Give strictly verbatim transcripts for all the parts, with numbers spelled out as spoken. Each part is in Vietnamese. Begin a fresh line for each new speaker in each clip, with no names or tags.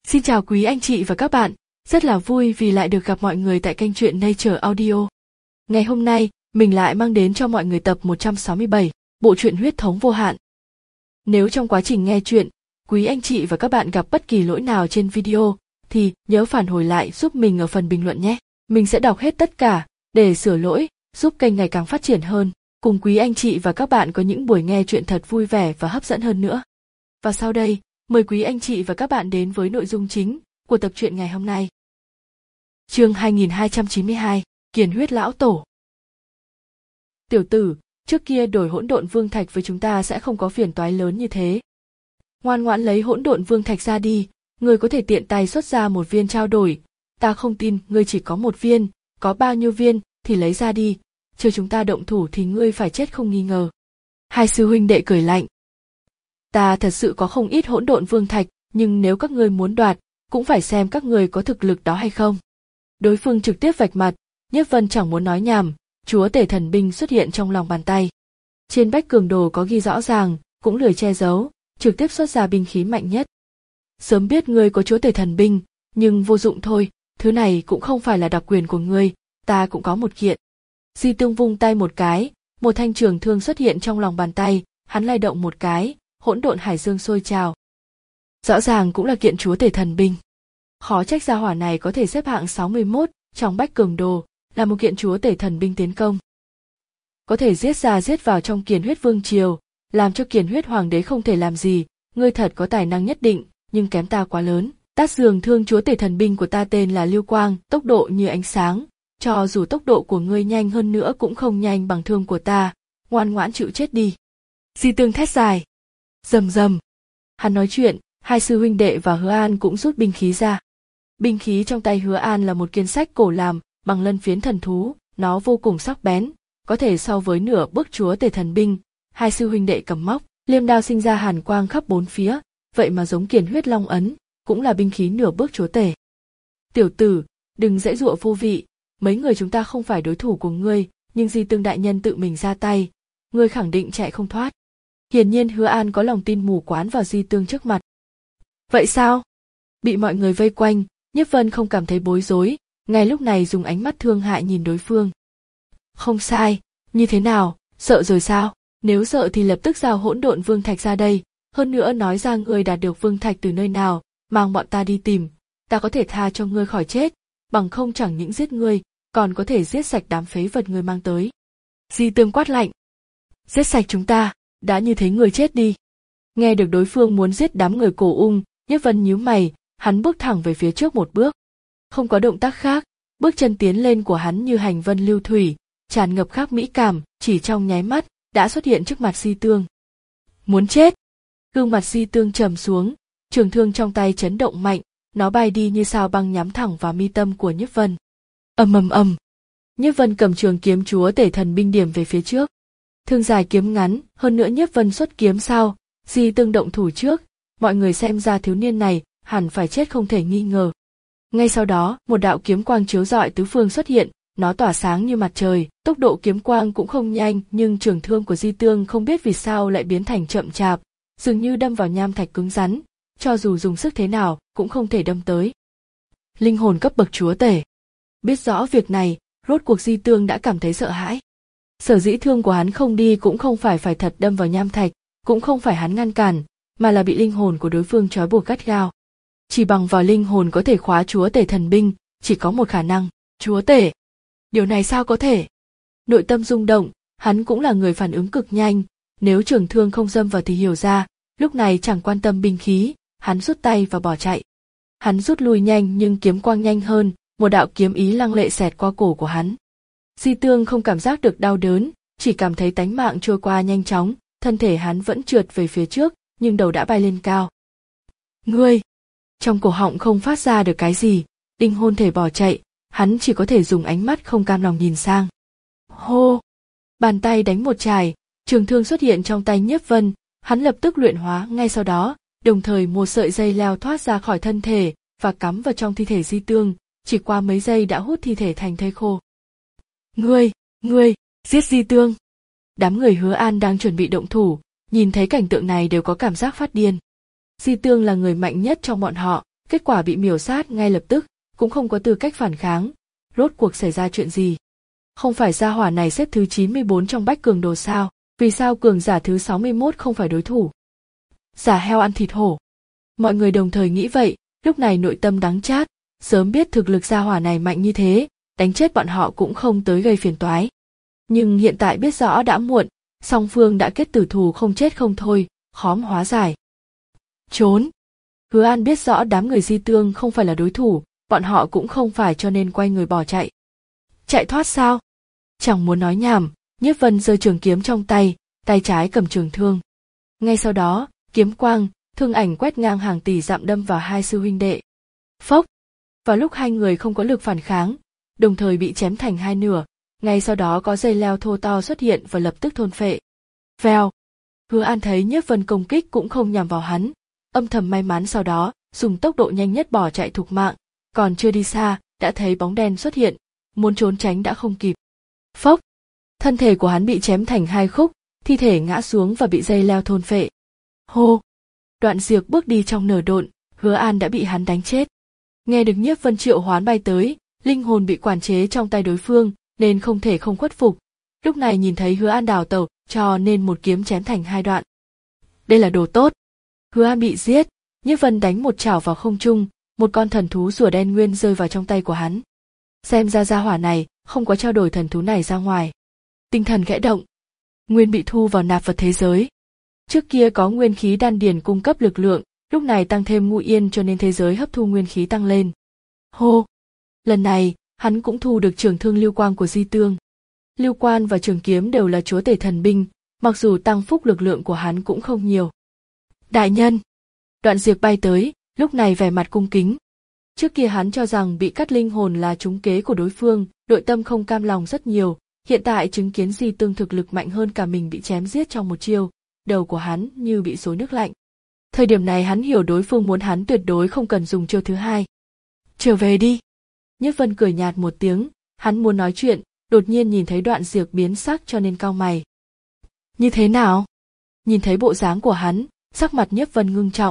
Xin chào quý anh chị và các bạn, rất là vui vì lại được gặp mọi người tại kênh truyện Nature Audio. Ngày hôm nay, mình lại mang đến cho mọi người tập một trăm sáu mươi bảy, bộ truyện Huyết thống vô hạn. Nếu trong quá trình nghe truyện, quý anh chị và các bạn gặp bất kỳ lỗi nào trên video, thì nhớ phản hồi lại giúp mình ở phần bình luận nhé. Mình sẽ đọc hết tất cả, để sửa lỗi, giúp kênh ngày càng phát triển hơn, cùng quý anh chị và các bạn có những buổi nghe truyện thật vui vẻ và hấp dẫn hơn nữa. Và sau đây, mời quý anh chị và các bạn đến với nội dung chính của tập truyện ngày hôm nay. Chương hai nghìn hai trăm chín mươi hai, Kiền huyết lão tổ. Tiểu tử, trước kia đổi hỗn độn vương thạch với chúng ta sẽ không có phiền toái lớn như thế. Ngoan ngoãn lấy hỗn độn vương thạch ra đi, ngươi có thể tiện tay xuất ra một viên trao đổi, ta không tin ngươi chỉ có một viên, có bao nhiêu viên thì lấy ra đi, chờ chúng ta động thủ thì ngươi phải chết không nghi ngờ. Hai sư huynh đệ cười lạnh. Ta thật sự có không ít hỗn độn vương thạch, nhưng nếu các ngươi muốn đoạt, cũng phải xem các ngươi có thực lực đó hay không. Đối phương trực tiếp vạch mặt, Nhiếp Vân chẳng muốn nói nhảm, chúa tể thần binh xuất hiện trong lòng bàn tay. Trên bách cường đồ có ghi rõ ràng, cũng lười che giấu, trực tiếp xuất ra binh khí mạnh nhất. Sớm biết ngươi có chúa tể thần binh, nhưng vô dụng thôi, thứ này cũng không phải là đặc quyền của ngươi, ta cũng có một kiện. Di Tương vung tay một cái, một thanh trường thương xuất hiện trong lòng bàn tay, hắn lay động một cái, hỗn độn hải dương sôi trào. Rõ ràng cũng là kiện chúa tể thần binh. Khó trách gia hỏa này có thể xếp hạng sáu mươi mốt trong bách cường đồ, là một kiện chúa tể thần binh tiến công. Có thể giết ra giết vào trong Kiền huyết vương triều, làm cho Kiền huyết hoàng đế không thể làm gì, ngươi thật có tài năng nhất định, nhưng kém ta quá lớn. Tát dường thương chúa tể thần binh của ta tên là Lưu Quang, tốc độ như ánh sáng, cho dù tốc độ của ngươi nhanh hơn nữa cũng không nhanh bằng thương của ta, ngoan ngoãn chịu chết đi. Di Tương thét dài. Rầm rầm. Hắn nói chuyện, hai sư huynh đệ và Hứa An cũng rút binh khí ra. Binh khí trong tay Hứa An là một kiên sách cổ làm bằng lân phiến thần thú, nó vô cùng sắc bén, có thể so với nửa bước chúa tể thần binh. Hai sư huynh đệ cầm móc, liêm đao sinh ra hàn quang khắp bốn phía, vậy mà giống Kiền huyết long ấn, cũng là binh khí nửa bước chúa tể. Tiểu tử, đừng giãy giụa vô vị, mấy người chúng ta không phải đối thủ của ngươi, nhưng Di Tương đại nhân tự mình ra tay, ngươi khẳng định chạy không thoát. Hiển nhiên Hứa An có lòng tin mù quáng vào Di Tương trước mặt. Vậy sao? Bị mọi người vây quanh, Nhiếp Vân không cảm thấy bối rối, ngay lúc này dùng ánh mắt thương hại nhìn đối phương. Không sai, như thế nào, sợ rồi sao? Nếu sợ thì lập tức giao hỗn độn vương thạch ra đây, hơn nữa nói ra ngươi đạt được vương thạch từ nơi nào, mang bọn ta đi tìm, ta có thể tha cho ngươi khỏi chết, bằng không chẳng những giết ngươi, còn có thể giết sạch đám phế vật ngươi mang tới. Di Tương quát lạnh. Giết sạch chúng ta, đã như thế ngươi chết đi. Nghe được đối phương muốn giết đám người cổ ung, Nhiếp Vân nhíu mày, hắn bước thẳng về phía trước một bước. Không có động tác khác, bước chân tiến lên của hắn như hành vân lưu thủy, tràn ngập khác mỹ cảm, chỉ trong nháy mắt, đã xuất hiện trước mặt Di Tương. Muốn chết! Gương mặt Di Tương trầm xuống, trường thương trong tay chấn động mạnh, nó bay đi như sao băng nhắm thẳng vào mi tâm của Nhiếp Vân. Ầm ầm ầm! Nhiếp Vân cầm trường kiếm chúa tể thần binh điểm về phía trước. Thương dài kiếm ngắn, hơn nữa Nhiếp Vân xuất kiếm sau, Di Tương động thủ trước, mọi người xem ra thiếu niên này hẳn phải chết không thể nghi ngờ. Ngay sau đó, một đạo kiếm quang chiếu rọi tứ phương xuất hiện, nó tỏa sáng như mặt trời, tốc độ kiếm quang cũng không nhanh, nhưng trường thương của Di Tương không biết vì sao lại biến thành chậm chạp, dường như đâm vào nham thạch cứng rắn, cho dù dùng sức thế nào cũng không thể đâm tới. Linh hồn cấp bậc chúa tể. Biết rõ việc này, rốt cuộc Di Tương đã cảm thấy sợ hãi. Sở dĩ thương của hắn không đi cũng không phải phải thật đâm vào nham thạch, cũng không phải hắn ngăn cản, mà là bị linh hồn của đối phương trói buộc gắt gao. Chỉ bằng vào linh hồn có thể khóa chúa tể thần binh, chỉ có một khả năng, chúa tể. Điều này sao có thể? Nội tâm rung động, hắn cũng là người phản ứng cực nhanh, nếu trường thương không đâm vào thì hiểu ra, lúc này chẳng quan tâm binh khí, hắn rút tay và bỏ chạy. Hắn rút lui nhanh nhưng kiếm quang nhanh hơn, một đạo kiếm ý lăng lệ xẹt qua cổ của hắn. Di Tương không cảm giác được đau đớn, chỉ cảm thấy tánh mạng trôi qua nhanh chóng, thân thể hắn vẫn trượt về phía trước, nhưng đầu đã bay lên cao. Ngươi! Trong cổ họng không phát ra được cái gì, linh hồn thể bỏ chạy, hắn chỉ có thể dùng ánh mắt không cam lòng nhìn sang. Hô! Bàn tay đánh một chài, trường thương xuất hiện trong tay Nhiếp Vân, hắn lập tức luyện hóa ngay sau đó, đồng thời một sợi dây leo thoát ra khỏi thân thể và cắm vào trong thi thể Di Tương, chỉ qua mấy giây đã hút thi thể thành thây khô. Ngươi, ngươi, giết Di Tương! Đám người Hứa An đang chuẩn bị động thủ, nhìn thấy cảnh tượng này đều có cảm giác phát điên. Di Tương là người mạnh nhất trong bọn họ, kết quả bị miểu sát ngay lập tức, cũng không có tư cách phản kháng. Rốt cuộc xảy ra chuyện gì? Không phải gia hỏa này xếp thứ chín mươi bốn trong bách cường đồ sao? Vì sao cường giả thứ sáu mươi mốt không phải đối thủ? Giả heo ăn thịt hổ. Mọi người đồng thời nghĩ vậy, lúc này nội tâm đắng chát, sớm biết thực lực gia hỏa này mạnh như thế, đánh chết bọn họ cũng không tới gây phiền toái. Nhưng hiện tại biết rõ đã muộn, song phương đã kết tử thù không chết không thôi, khó mà hóa giải. Trốn. Hứa An biết rõ đám người Di Tương không phải là đối thủ, bọn họ cũng không phải cho nên quay người bỏ chạy. Chạy thoát sao? Chẳng muốn nói nhảm, Nhiếp Vân giơ trường kiếm trong tay, tay trái cầm trường thương. Ngay sau đó, kiếm quang, thương ảnh quét ngang hàng tỷ dặm đâm vào hai sư huynh đệ. Phốc! Vào lúc hai người không có lực phản kháng, đồng thời bị chém thành hai nửa, ngay sau đó có dây leo thô to xuất hiện và lập tức thôn phệ. Vèo! Hứa An thấy Nhiếp Vân công kích cũng không nhằm vào hắn, âm thầm may mắn sau đó, dùng tốc độ nhanh nhất bỏ chạy thục mạng, còn chưa đi xa, đã thấy bóng đen xuất hiện, muốn trốn tránh đã không kịp. Phốc! Thân thể của hắn bị chém thành hai khúc, thi thể ngã xuống và bị dây leo thôn phệ. Hô! Đoạn Diệp bước đi trong nở độn, Hứa An đã bị hắn đánh chết. Nghe được Nhiếp Vân triệu hoán bay tới, linh hồn bị quản chế trong tay đối phương, nên không thể không khuất phục. Lúc này nhìn thấy Hứa An đào tẩu, cho nên một kiếm chém thành hai đoạn. Đây là đồ tốt. Hứa An bị giết, Nhiếp Vân đánh một chảo vào không trung, một con thần thú rùa đen nguyên rơi vào trong tay của hắn. Xem ra gia hỏa này không có trao đổi thần thú này ra ngoài. Tinh thần khẽ động, nguyên bị thu vào nạp vật thế giới. Trước kia có nguyên khí đan điền cung cấp lực lượng, lúc này tăng thêm ngũ yên cho nên thế giới hấp thu nguyên khí tăng lên. Hô! Lần này, hắn cũng thu được trường thương lưu quang của Di Tương. Lưu quan và trường kiếm đều là chúa tể thần binh, mặc dù tăng phúc lực lượng của hắn cũng không nhiều. Đại nhân! Đoạn Diệp bay tới, lúc này vẻ mặt cung kính. Trước kia hắn cho rằng bị cắt linh hồn là trúng kế của đối phương, nội tâm không cam lòng rất nhiều, hiện tại chứng kiến Di Tương thực lực mạnh hơn cả mình bị chém giết trong một chiêu, đầu của hắn như bị xối nước lạnh. Thời điểm này hắn hiểu đối phương muốn hắn tuyệt đối không cần dùng chiêu thứ hai. Trở về đi. Nhiếp Vân cười nhạt một tiếng, hắn muốn nói chuyện, đột nhiên nhìn thấy Đoạn Diệp biến sắc cho nên cau mày. Như thế nào? Nhìn thấy bộ dáng của hắn, sắc mặt Nhiếp Vân ngưng trọng.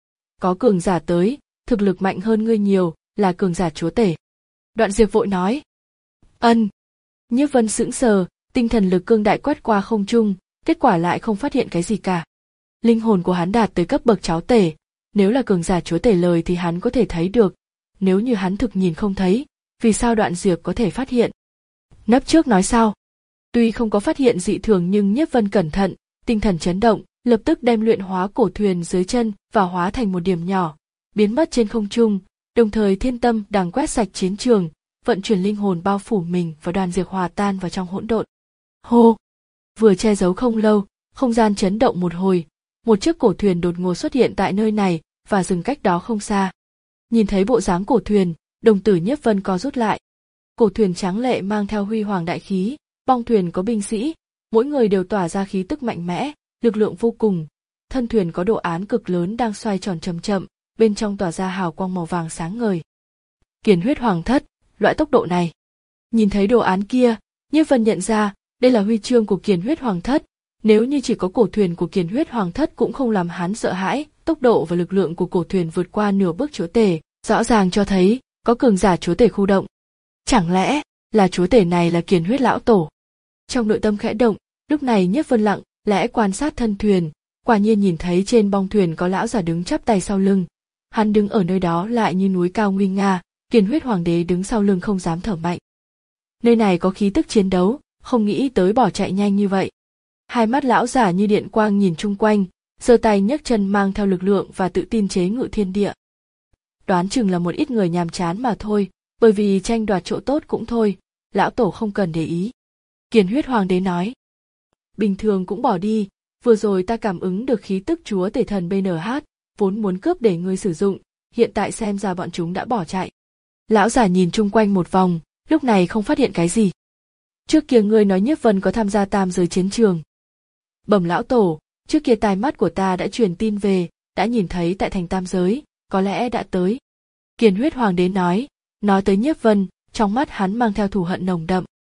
Có cường giả tới, thực lực mạnh hơn ngươi nhiều, là cường giả chúa tể. Đoạn Diệp vội nói. Ân. Nhiếp Vân sững sờ, tinh thần lực cương đại quét qua không trung, kết quả lại không phát hiện cái gì cả. Linh hồn của hắn đạt tới cấp bậc cháu tể, nếu là cường giả chúa tể lời thì hắn có thể thấy được, nếu như hắn thực nhìn không thấy, vì sao Đoạn Diệp có thể phát hiện? Nấp trước nói sau. Tuy không có phát hiện dị thường nhưng Nhiếp Vân cẩn thận, tinh thần chấn động, lập tức đem luyện hóa cổ thuyền dưới chân và hóa thành một điểm nhỏ, biến mất trên không trung, đồng thời thiên tâm đằng quét sạch chiến trường, vận chuyển linh hồn bao phủ mình và Đoàn Diệp hòa tan vào trong hỗn độn. Hô! Vừa che giấu không lâu, không gian chấn động một hồi, một chiếc cổ thuyền đột ngột xuất hiện tại nơi này và dừng cách đó không xa. Nhìn thấy bộ dáng cổ thuyền, đồng tử Nhiếp Vân co rút lại. Cổ thuyền tráng lệ mang theo huy hoàng đại khí, bong thuyền có binh sĩ, mỗi người đều tỏa ra khí tức mạnh mẽ, lực lượng vô cùng. Thân thuyền có đồ án cực lớn đang xoay tròn chậm chậm, bên trong tỏa ra hào quang màu vàng sáng ngời. Kiền huyết hoàng thất, loại tốc độ này. Nhìn thấy đồ án kia, Nhiếp Vân nhận ra, đây là huy chương của Kiền huyết hoàng thất. Nếu như chỉ có cổ thuyền của Kiền huyết hoàng thất cũng không làm hắn sợ hãi, tốc độ và lực lượng của cổ thuyền vượt qua nửa bước chúa tể, rõ ràng cho thấy có cường giả chúa tể khu động. Chẳng lẽ là chúa tể này là Kiền huyết lão tổ? Trong nội tâm khẽ động, lúc này Nhiếp Vân lặng lẽ quan sát thân thuyền, quả nhiên nhìn thấy trên bong thuyền có lão giả đứng chắp tay sau lưng. Hắn đứng ở nơi đó lại như núi cao nguy nga, Kiền huyết hoàng đế đứng sau lưng không dám thở mạnh. Nơi này có khí tức chiến đấu, không nghĩ tới bỏ chạy nhanh như vậy. Hai mắt lão giả như điện quang nhìn chung quanh, giơ tay nhấc chân mang theo lực lượng và tự tin chế ngự thiên địa. Đoán chừng là một ít người nhàm chán mà thôi, bởi vì tranh đoạt chỗ tốt cũng thôi, lão tổ không cần để ý. Kiền huyết hoàng đế nói. Bình thường cũng bỏ đi, vừa rồi ta cảm ứng được khí tức chúa tể thần bê en hát, vốn muốn cướp để ngươi sử dụng, hiện tại xem ra bọn chúng đã bỏ chạy. Lão giả nhìn chung quanh một vòng, lúc này không phát hiện cái gì. Trước kia ngươi nói Nhiếp Vân có tham gia tam giới chiến trường. Bẩm lão tổ, trước kia tai mắt của ta đã truyền tin về, đã nhìn thấy tại thành tam giới, có lẽ đã tới. Kiền huyết hoàng đế nói, nói tới Nhiếp Vân, trong mắt hắn mang theo thù hận nồng đậm.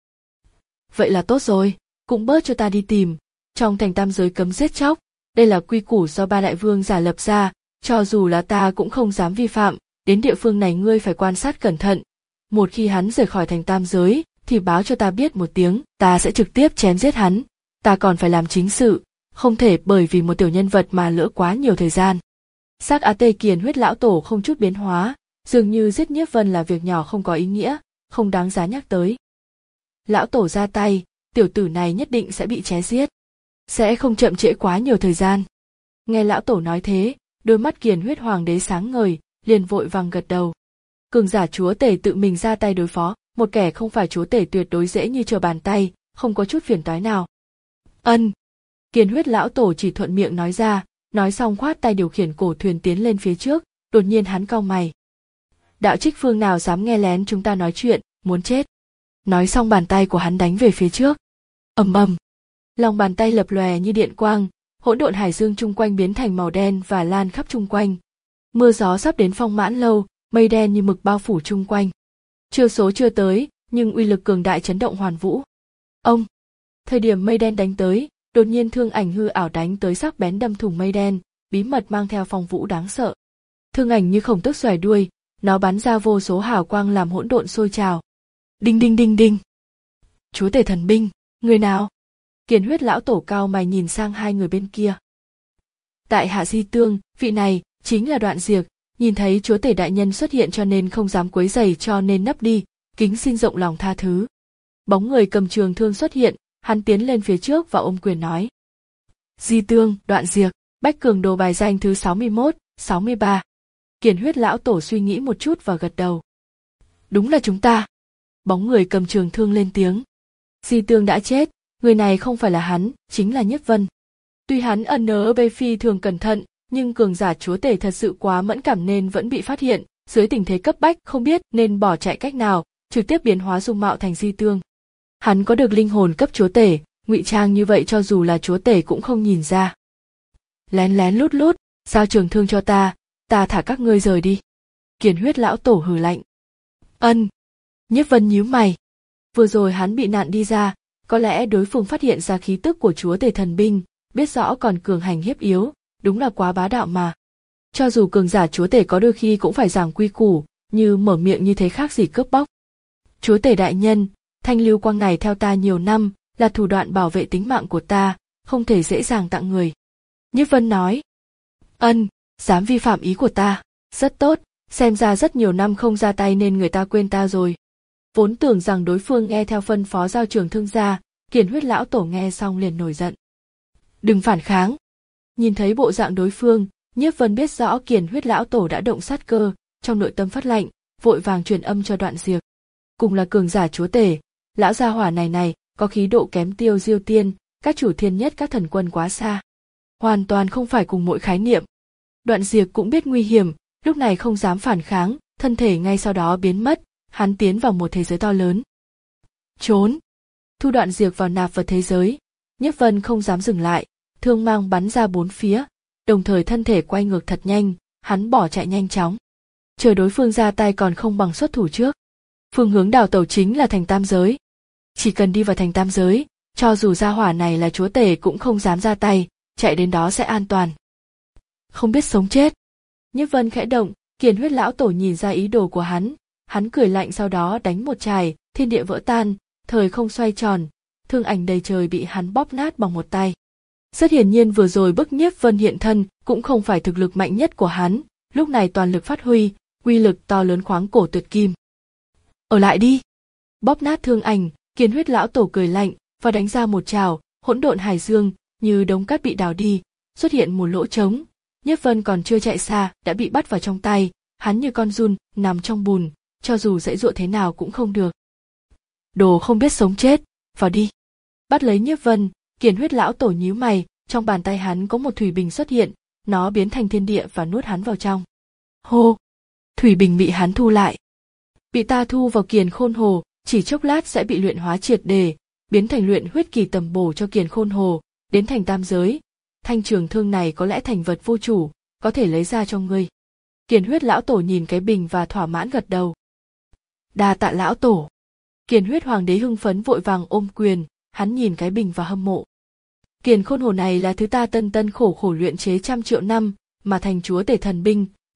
Vậy là tốt rồi, cũng bớt cho ta đi tìm, trong thành tam giới cấm giết chóc, đây là quy củ do ba đại vương giả lập ra, cho dù là ta cũng không dám vi phạm, đến địa phương này ngươi phải quan sát cẩn thận. Một khi hắn rời khỏi thành tam giới, thì báo cho ta biết một tiếng, ta sẽ trực tiếp chém giết hắn. Ta còn phải làm chính sự, không thể bởi vì một tiểu nhân vật mà lỡ quá nhiều thời gian. Sắc á tê Kiền Huyết lão tổ không chút biến hóa, dường như giết Nhiếp Vân là việc nhỏ không có ý nghĩa, không đáng giá nhắc tới. Lão tổ ra tay, tiểu tử này nhất định sẽ bị chém giết, sẽ không chậm trễ quá nhiều thời gian. Nghe lão tổ nói thế, đôi mắt Kiền Huyết hoàng đế sáng ngời, liền vội vàng gật đầu. Cường giả chúa tể tự mình ra tay đối phó, một kẻ không phải chúa tể tuyệt đối dễ như trở bàn tay, không có chút phiền toái nào. Ân. Kiền Huyết lão tổ chỉ thuận miệng nói ra, nói xong khoát tay điều khiển cổ thuyền tiến lên phía trước, đột nhiên hắn cau mày. Đạo trích phương nào dám nghe lén chúng ta nói chuyện, muốn chết. Nói xong bàn tay của hắn đánh về phía trước. Ầm ầm. Lòng bàn tay lập lòe như điện quang, hỗn độn hải dương chung quanh biến thành màu đen và lan khắp chung quanh. Mưa gió sắp đến Phong Mãn Lâu, mây đen như mực bao phủ chung quanh. Chiêu số chưa tới, nhưng uy lực cường đại chấn động hoàn vũ. Ông. Thời điểm mây đen đánh tới, đột nhiên thương ảnh hư ảo đánh tới sắc bén đâm thủng mây đen, bí mật mang theo phong vũ đáng sợ. Thương ảnh như khổng tước xòe đuôi, nó bắn ra vô số hào quang làm hỗn độn sôi trào. Đinh đinh đinh đinh. Chúa tể thần binh, người nào? Kiền Huyết lão tổ cao mày nhìn sang hai người bên kia. Tại hạ Di Tương, vị này chính là Đoạn Diệc, nhìn thấy chúa tể đại nhân xuất hiện cho nên không dám quấy rầy cho nên nấp đi, kính xin rộng lòng tha thứ. Bóng người cầm trường thương xuất hiện, hắn tiến lên phía trước và ôm quyền nói. Di Tương, Đoạn Diệc, Bách Cường Đồ bài danh thứ sáu mươi mốt, sáu mươi ba. Kiền Huyết lão tổ suy nghĩ một chút và gật đầu. Đúng là chúng ta. Bóng người cầm trường thương lên tiếng. Di Tương đã chết, người này không phải là hắn, chính là Nhiếp Vân. Tuy hắn ẩn nớ bê phi thường cẩn thận, nhưng cường giả chúa tể thật sự quá mẫn cảm nên vẫn bị phát hiện, dưới tình thế cấp bách không biết nên bỏ chạy cách nào, trực tiếp biến hóa dung mạo thành Di Tương. Hắn có được linh hồn cấp chúa tể, ngụy trang như vậy cho dù là chúa tể cũng không nhìn ra. Lén lén lút lút, giao trường thương cho ta, ta thả các ngươi rời đi. Kiền Huyết lão tổ hừ lạnh. Ân. Nhiếp Vân nhíu mày. Vừa rồi hắn bị nạn đi ra, có lẽ đối phương phát hiện ra khí tức của chúa tể thần binh, biết rõ còn cường hành hiếp yếu, đúng là quá bá đạo mà. Cho dù cường giả chúa tể có đôi khi cũng phải giảng quy củ, như mở miệng như thế khác gì cướp bóc. Chúa tể đại nhân, thanh lưu quang này theo ta nhiều năm, là thủ đoạn bảo vệ tính mạng của ta, không thể dễ dàng tặng người. Nhiếp Vân nói. Ân, dám vi phạm ý của ta, rất tốt, xem ra rất nhiều năm không ra tay nên người ta quên ta rồi. Vốn tưởng rằng đối phương nghe theo phân phó giao trường thương ra, Kiền Huyết lão tổ nghe xong liền nổi giận. Đừng phản kháng. Nhìn thấy bộ dạng đối phương, Nhiếp Vân biết rõ Kiền Huyết lão tổ đã động sát cơ, trong nội tâm phát lạnh, vội vàng truyền âm cho Đoạn Diệc. Cùng là cường giả chúa tể, lão gia hỏa này này có khí độ kém Tiêu Diêu Tiên, các chủ thiên nhất các thần quân quá xa, hoàn toàn không phải cùng mỗi khái niệm. Đoạn Diệc cũng biết nguy hiểm, lúc này không dám phản kháng, thân thể ngay sau đó biến mất, hắn tiến vào một thế giới to lớn. Trốn. Thu Đoạn Diệc vào nạp vào thế giới, Nhiếp Vân không dám dừng lại, thương mang bắn ra bốn phía, đồng thời thân thể quay ngược thật nhanh, hắn bỏ chạy nhanh chóng. Chờ đối phương ra tay còn không bằng xuất thủ trước. Phương hướng đào tẩu chính là thành tam giới. Chỉ cần đi vào thành tam giới, cho dù gia hỏa này là chúa tể cũng không dám ra tay, chạy đến đó sẽ an toàn. Không biết sống chết. Nhiếp Vân khẽ động, Kiền Huyết lão tổ nhìn ra ý đồ của hắn, hắn cười lạnh sau đó đánh một chài, thiên địa vỡ tan, thời không xoay tròn, thương ảnh đầy trời bị hắn bóp nát bằng một tay. Rất hiển nhiên vừa rồi bức Nhiếp Vân hiện thân cũng không phải thực lực mạnh nhất của hắn, lúc này toàn lực phát huy, uy lực to lớn khoáng cổ tuyệt kim. Ở lại đi. Bóp nát thương ảnh, Kiền Huyết lão tổ cười lạnh và đánh ra một trào, hỗn độn hải dương như đống cát bị đào đi, xuất hiện một lỗ trống. Nhiếp Vân còn chưa chạy xa đã bị bắt vào trong tay, hắn như con giun nằm trong bùn, cho dù giãy giụa thế nào cũng không được. Đồ không biết sống chết, vào đi. Bắt lấy Nhiếp Vân, Kiền Huyết lão tổ nhíu mày, trong bàn tay hắn có một thủy bình xuất hiện, nó biến thành thiên địa và nuốt hắn vào trong. Hô! Thủy bình bị hắn thu lại. Bị ta thu vào Kiền Khôn Hồ, chỉ chốc lát sẽ bị luyện hóa triệt đề, biến thành luyện huyết kỳ tầm bổ cho Kiền Khôn Hồ, đến thành tam giới. Thanh trường thương này có lẽ thành vật vô chủ, có thể lấy ra cho ngươi. Kiền Huyết lão tổ nhìn cái bình và thỏa mãn gật đầu. Đa tạ lão tổ. Kiền Huyết hoàng đế hưng phấn vội vàng ôm quyền, hắn nhìn cái bình và hâm mộ. Kiền Khôn Hồ này là thứ ta tân tân khổ khổ luyện chế trăm triệu năm, mà thành chúa tể thần binh,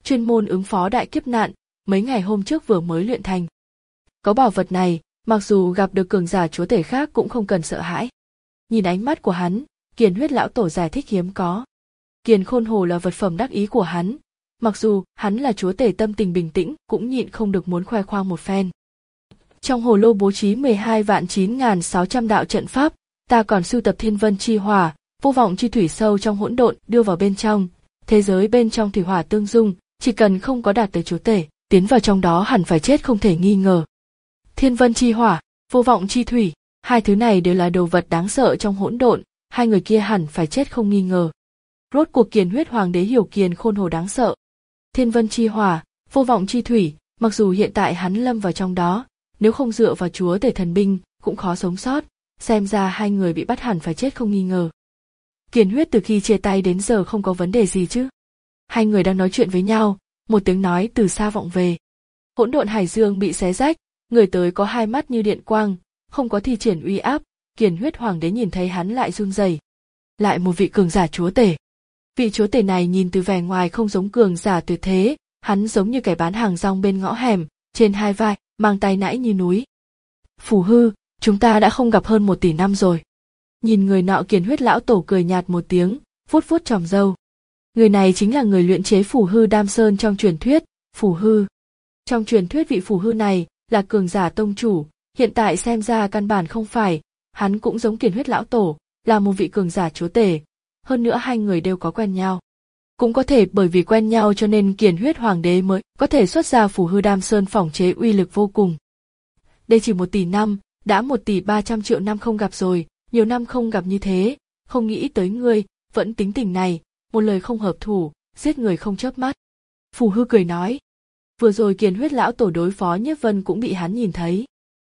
chuyên môn ứng phó đại kiếp nạn, mấy ngày hôm trước vừa mới luyện thành. Có bảo vật này, mặc dù gặp được cường giả chúa tể khác cũng không cần sợ hãi. Nhìn ánh mắt của hắn, Kiền Huyết lão tổ giải thích hiếm có. Kiền Khôn Hồ là vật phẩm đắc ý của hắn, mặc dù hắn là chúa tể tâm tình bình tĩnh cũng nhịn không được muốn khoe khoang một phen. Trong hồ lô bố trí mười hai vạn chín nghìn sáu trăm đạo trận pháp, ta còn sưu tập thiên vân chi hỏa, vô vọng chi thủy sâu trong hỗn độn đưa vào bên trong, thế giới bên trong thủy hỏa tương dung, chỉ cần không có đạt tới chúa tể, tiến vào trong đó hẳn phải chết không thể nghi ngờ. Thiên vân chi hỏa, vô vọng chi thủy, hai thứ này đều là đồ vật đáng sợ trong hỗn độn, hai người kia hẳn phải chết không nghi ngờ. Rốt cuộc Kiền Huyết Hoàng đế hiểu Kiền Khôn Hồ đáng sợ. Thiên vân chi hỏa, vô vọng chi thủy, mặc dù hiện tại hắn lâm vào trong đó, nếu không dựa vào chúa tể thần binh cũng khó sống sót, xem ra hai người bị bắt hẳn phải chết không nghi ngờ. Kiền Huyết từ khi chia tay đến giờ không có vấn đề gì chứ? Hai người đang nói chuyện với nhau, một tiếng nói từ xa vọng về. Hỗn độn hải dương bị xé rách, người tới có hai mắt như điện quang, không có thi triển uy áp, Kiền Huyết Hoàng đế nhìn thấy hắn lại run rẩy. Lại một vị cường giả chúa tể. Vị chúa tể này nhìn từ vẻ ngoài không giống cường giả tuyệt thế, hắn giống như kẻ bán hàng rong bên ngõ hẻm, trên hai vai, mang tay nãi như núi. Phù Hư, chúng ta đã không gặp hơn một tỷ năm rồi. Nhìn người nọ, Kiền Huyết lão tổ cười nhạt một tiếng, vuốt vuốt chòm râu. Người này chính là người luyện chế Phù Hư Đam Sơn trong truyền thuyết, Phù Hư. Trong truyền thuyết vị Phù Hư này là cường giả tông chủ, hiện tại xem ra căn bản không phải, hắn cũng giống Kiền Huyết lão tổ, là một vị cường giả chúa tể, hơn nữa hai người đều có quen nhau. Cũng có thể bởi vì quen nhau cho nên Kiền Huyết Hoàng đế mới có thể xuất ra Phù Hư Đam Sơn phỏng chế uy lực vô cùng. Đây chỉ một tỷ năm, đã một tỷ ba trăm triệu năm không gặp rồi, nhiều năm không gặp như thế, không nghĩ tới ngươi, vẫn tính tình này, một lời không hợp thủ, giết người không chớp mắt. Phù Hư cười nói. Vừa rồi Kiền Huyết lão tổ đối phó Nhiếp Vân cũng bị hắn nhìn thấy.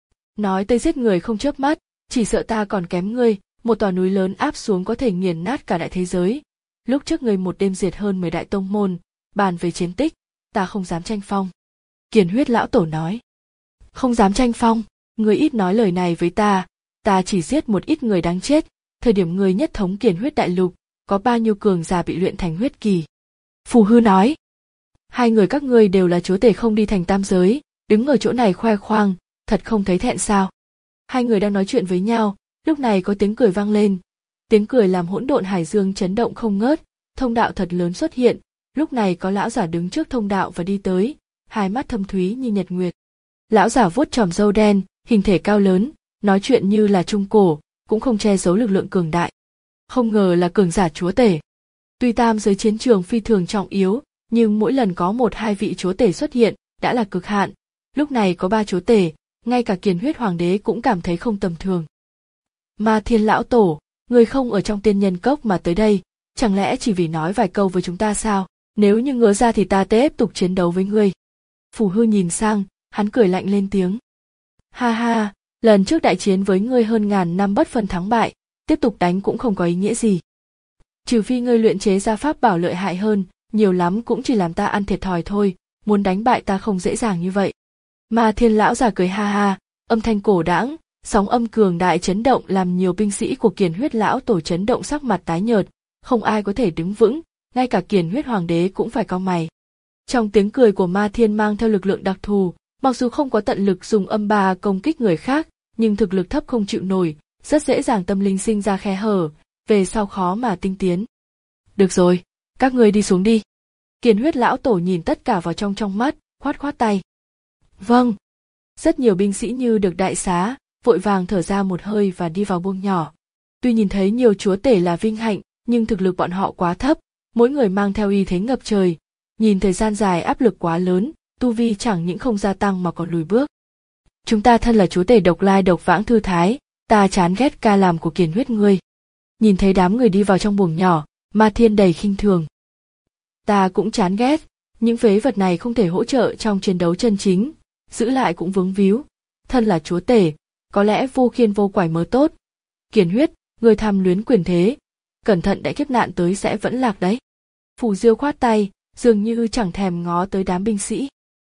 Nói tới giết người không chớp mắt, chỉ sợ ta còn kém ngươi, một tòa núi lớn áp xuống có thể nghiền nát cả đại thế giới. Lúc trước ngươi một đêm diệt hơn mười đại tông môn, bàn về chiến tích, ta không dám tranh phong. Kiền Huyết lão tổ nói. Không dám tranh phong, ngươi ít nói lời này với ta, ta chỉ giết một ít người đáng chết, thời điểm ngươi nhất thống Kiền Huyết đại lục, có bao nhiêu cường giả bị luyện thành huyết kỳ. Phù Hư nói. Hai người các ngươi đều là chúa tể không đi thành tam giới, đứng ở chỗ này khoe khoang, thật không thấy thẹn sao. Hai người đang nói chuyện với nhau, lúc này có tiếng cười vang lên. Tiếng cười làm hỗn độn hải dương chấn động không ngớt, thông đạo thật lớn xuất hiện, lúc này có lão giả đứng trước thông đạo và đi tới, hai mắt thâm thúy như nhật nguyệt. Lão giả vuốt chòm râu đen, hình thể cao lớn, nói chuyện như là trung cổ, cũng không che giấu lực lượng cường đại. Không ngờ là cường giả chúa tể. Tuy tam giới chiến trường phi thường trọng yếu, nhưng mỗi lần có một hai vị chúa tể xuất hiện, đã là cực hạn. Lúc này có ba chúa tể, ngay cả Kiền Huyết Hoàng đế cũng cảm thấy không tầm thường. Ma Thiên lão tổ, người không ở trong tiên nhân cốc mà tới đây, chẳng lẽ chỉ vì nói vài câu với chúng ta sao? Nếu như ngứa ra thì ta tiếp tục chiến đấu với ngươi. Phù Hư nhìn sang, hắn cười lạnh lên tiếng. Ha ha, lần trước đại chiến với ngươi hơn ngàn năm bất phân thắng bại, tiếp tục đánh cũng không có ý nghĩa gì. Trừ phi ngươi luyện chế ra pháp bảo lợi hại hơn, nhiều lắm cũng chỉ làm ta ăn thiệt thòi thôi, muốn đánh bại ta không dễ dàng như vậy. Ma Thiên lão già cười ha ha, âm thanh cổ đãng, sóng âm cường đại chấn động làm nhiều binh sĩ của Kiền Huyết lão tổ chấn động sắc mặt tái nhợt, không ai có thể đứng vững, ngay cả Kiền Huyết Hoàng đế cũng phải cau mày. Trong tiếng cười của Ma Thiên mang theo lực lượng đặc thù, mặc dù không có tận lực dùng âm ba công kích người khác, nhưng thực lực thấp không chịu nổi, rất dễ dàng tâm linh sinh ra khe hở, về sau khó mà tinh tiến. Được rồi, các ngươi đi xuống đi. Kiền Huyết lão tổ nhìn tất cả vào trong trong mắt, khoát khoát tay. Vâng. Rất nhiều binh sĩ như được đại xá, vội vàng thở ra một hơi và đi vào buông nhỏ. Tuy nhìn thấy nhiều chúa tể là vinh hạnh, nhưng thực lực bọn họ quá thấp, mỗi người mang theo uy thế ngập trời. Nhìn thời gian dài áp lực quá lớn, tu vi chẳng những không gia tăng mà còn lùi bước. Chúng ta thân là chúa tể độc lai độc vãng thư thái, ta chán ghét ca làm của Kiền Huyết ngươi. Nhìn thấy đám người đi vào trong buồng nhỏ, Ma Thiên đầy khinh thường. Ta cũng chán ghét, những phế vật này không thể hỗ trợ trong chiến đấu chân chính, giữ lại cũng vướng víu. Thân là chúa tể, có lẽ vô khiên vô quải mới tốt. Kiền Huyết, người tham luyến quyền thế, cẩn thận đại kiếp nạn tới sẽ vẫn lạc đấy. Phù Diêu khoát tay, dường như chẳng thèm ngó tới đám binh sĩ.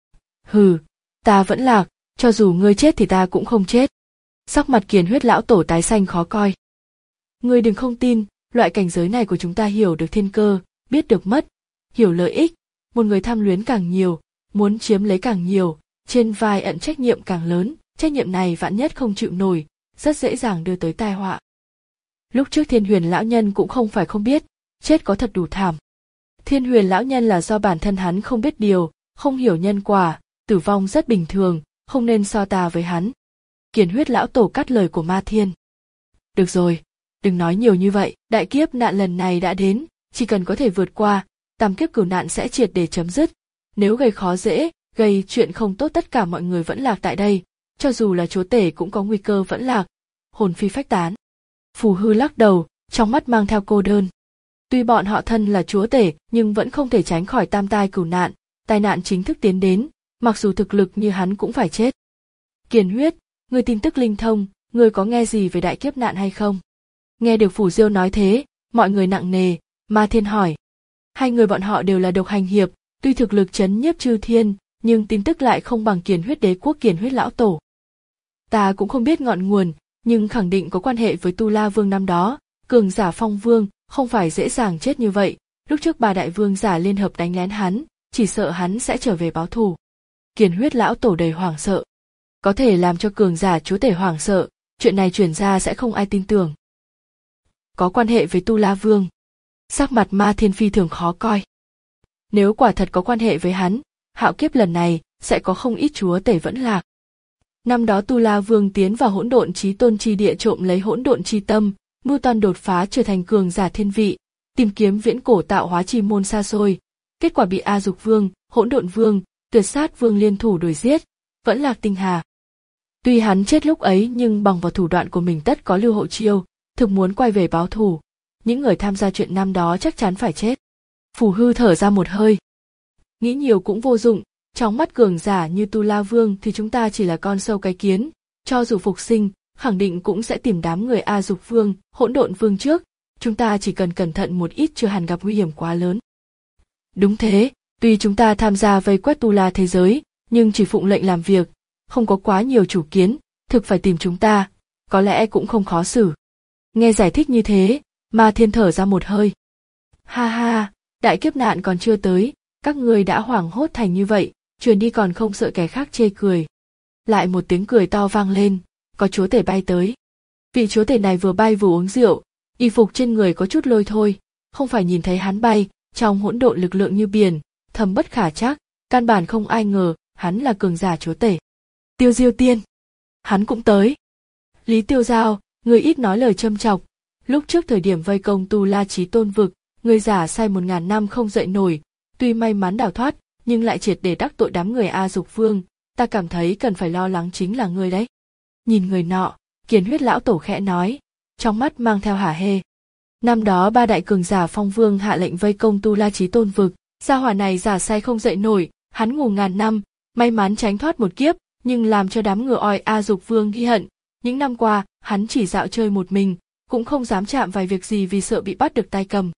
Hừ, ta vẫn lạc, cho dù ngươi chết thì ta cũng không chết. Sắc mặt Kiền Huyết lão tổ tái xanh khó coi. Ngươi đừng không tin, loại cảnh giới này của chúng ta hiểu được thiên cơ, biết được mất, hiểu lợi ích, một người tham luyến càng nhiều, muốn chiếm lấy càng nhiều, trên vai ẩn trách nhiệm càng lớn, trách nhiệm này vạn nhất không chịu nổi, rất dễ dàng đưa tới tai họa. Lúc trước Thiên Huyền lão nhân cũng không phải không biết, chết có thật đủ thảm. Thiên Huyền lão nhân là do bản thân hắn không biết điều, không hiểu nhân quả, tử vong rất bình thường, không nên so tà với hắn. Kiền Huyết lão tổ cắt lời của Ma Thiên. Được rồi, đừng nói nhiều như vậy, đại kiếp nạn lần này đã đến, chỉ cần có thể vượt qua, tam kiếp cửu nạn sẽ triệt để chấm dứt. Nếu gây khó dễ, gây chuyện không tốt tất cả mọi người vẫn lạc tại đây, cho dù là chúa tể cũng có nguy cơ vẫn lạc, hồn phi phách tán. Phù Hư lắc đầu, trong mắt mang theo cô đơn. Tuy bọn họ thân là chúa tể nhưng vẫn không thể tránh khỏi tam tai cửu nạn, tai nạn chính thức tiến đến, mặc dù thực lực như hắn cũng phải chết. Kiền Huyết, người tin tức linh thông, người có nghe gì về đại kiếp nạn hay không? Nghe được Phủ Diêu nói thế, mọi người nặng nề, Ma Thiên hỏi. Hai người bọn họ đều là độc hành hiệp, tuy thực lực chấn nhiếp chư thiên, nhưng tin tức lại không bằng Kiền Huyết đế quốc Kiền Huyết lão tổ. Ta cũng không biết ngọn nguồn, nhưng khẳng định có quan hệ với Tu La Vương năm đó, cường giả Phong Vương, không phải dễ dàng chết như vậy, lúc trước ba đại vương giả liên hợp đánh lén hắn, chỉ sợ hắn sẽ trở về báo thù. Kiền Huyết lão tổ đầy hoảng sợ. Có thể làm cho cường giả chúa tể hoảng sợ, chuyện này truyền ra sẽ không ai tin tưởng. Có quan hệ với Tu La Vương. Sắc mặt Ma Thiên phi thường khó coi. Nếu quả thật có quan hệ với hắn, hạo kiếp lần này sẽ có không ít chúa tể vẫn lạc. Năm đó Tu La Vương tiến vào hỗn độn chí tôn chi địa trộm lấy hỗn độn chi tâm, mưu toan đột phá trở thành cường giả thiên vị, tìm kiếm viễn cổ tạo hóa chi môn xa xôi. Kết quả bị A Dục Vương, Hỗn Độn Vương, Tuyệt Sát Vương liên thủ đuổi giết, vẫn lạc tinh hà. Tuy hắn chết lúc ấy nhưng bằng vào thủ đoạn của mình tất có lưu hộ chiêu, thực muốn quay về báo thù. Những người tham gia chuyện năm đó chắc chắn phải chết. Phù Hư thở ra một hơi. Nghĩ nhiều cũng vô dụng, trong mắt cường giả như Tu La Vương thì chúng ta chỉ là con sâu cái kiến, cho dù phục sinh, khẳng định cũng sẽ tìm đám người A Dục Vương, Hỗn Độn Vương trước, chúng ta chỉ cần cẩn thận một ít chưa hẳn gặp nguy hiểm quá lớn. Đúng thế, tuy chúng ta tham gia vây quét Tu La thế giới, nhưng chỉ phụng lệnh làm việc, không có quá nhiều chủ kiến, thực phải tìm chúng ta, có lẽ cũng không khó xử. Nghe giải thích như thế, Ma Thiên thở ra một hơi. Ha ha, đại kiếp nạn còn chưa tới, các ngươi đã hoảng hốt thành như vậy, truyền đi còn không sợ kẻ khác chê cười. Lại một tiếng cười to vang lên, có chúa tể bay tới. Vị chúa tể này vừa bay vừa uống rượu, y phục trên người có chút lôi thôi, không phải nhìn thấy hắn bay, trong hỗn độn lực lượng như biển, thâm bất khả trắc, căn bản không ai ngờ hắn là cường giả chúa tể. Tiêu Diêu Tiên, hắn cũng tới. Lý Tiêu Giao, người ít nói lời châm chọc, lúc trước thời điểm vây công Tu La Chí Tôn vực, người giả sai một ngàn năm không dậy nổi, tuy may mắn đào thoát, nhưng lại triệt để đắc tội đám người A Dục Vương, ta cảm thấy cần phải lo lắng chính là ngươi đấy. Nhìn người nọ, Kiền Huyết lão tổ khẽ nói, trong mắt mang theo hả hê. Năm đó ba đại cường giả Phong Vương hạ lệnh vây công Tu La Chí Tôn vực, gia hỏa này giả say không dậy nổi, hắn ngủ ngàn năm, may mắn tránh thoát một kiếp, nhưng làm cho đám ngựa oi A Dục Vương ghi hận. Những năm qua, hắn chỉ dạo chơi một mình, cũng không dám chạm vài việc gì vì sợ bị bắt được tay cầm.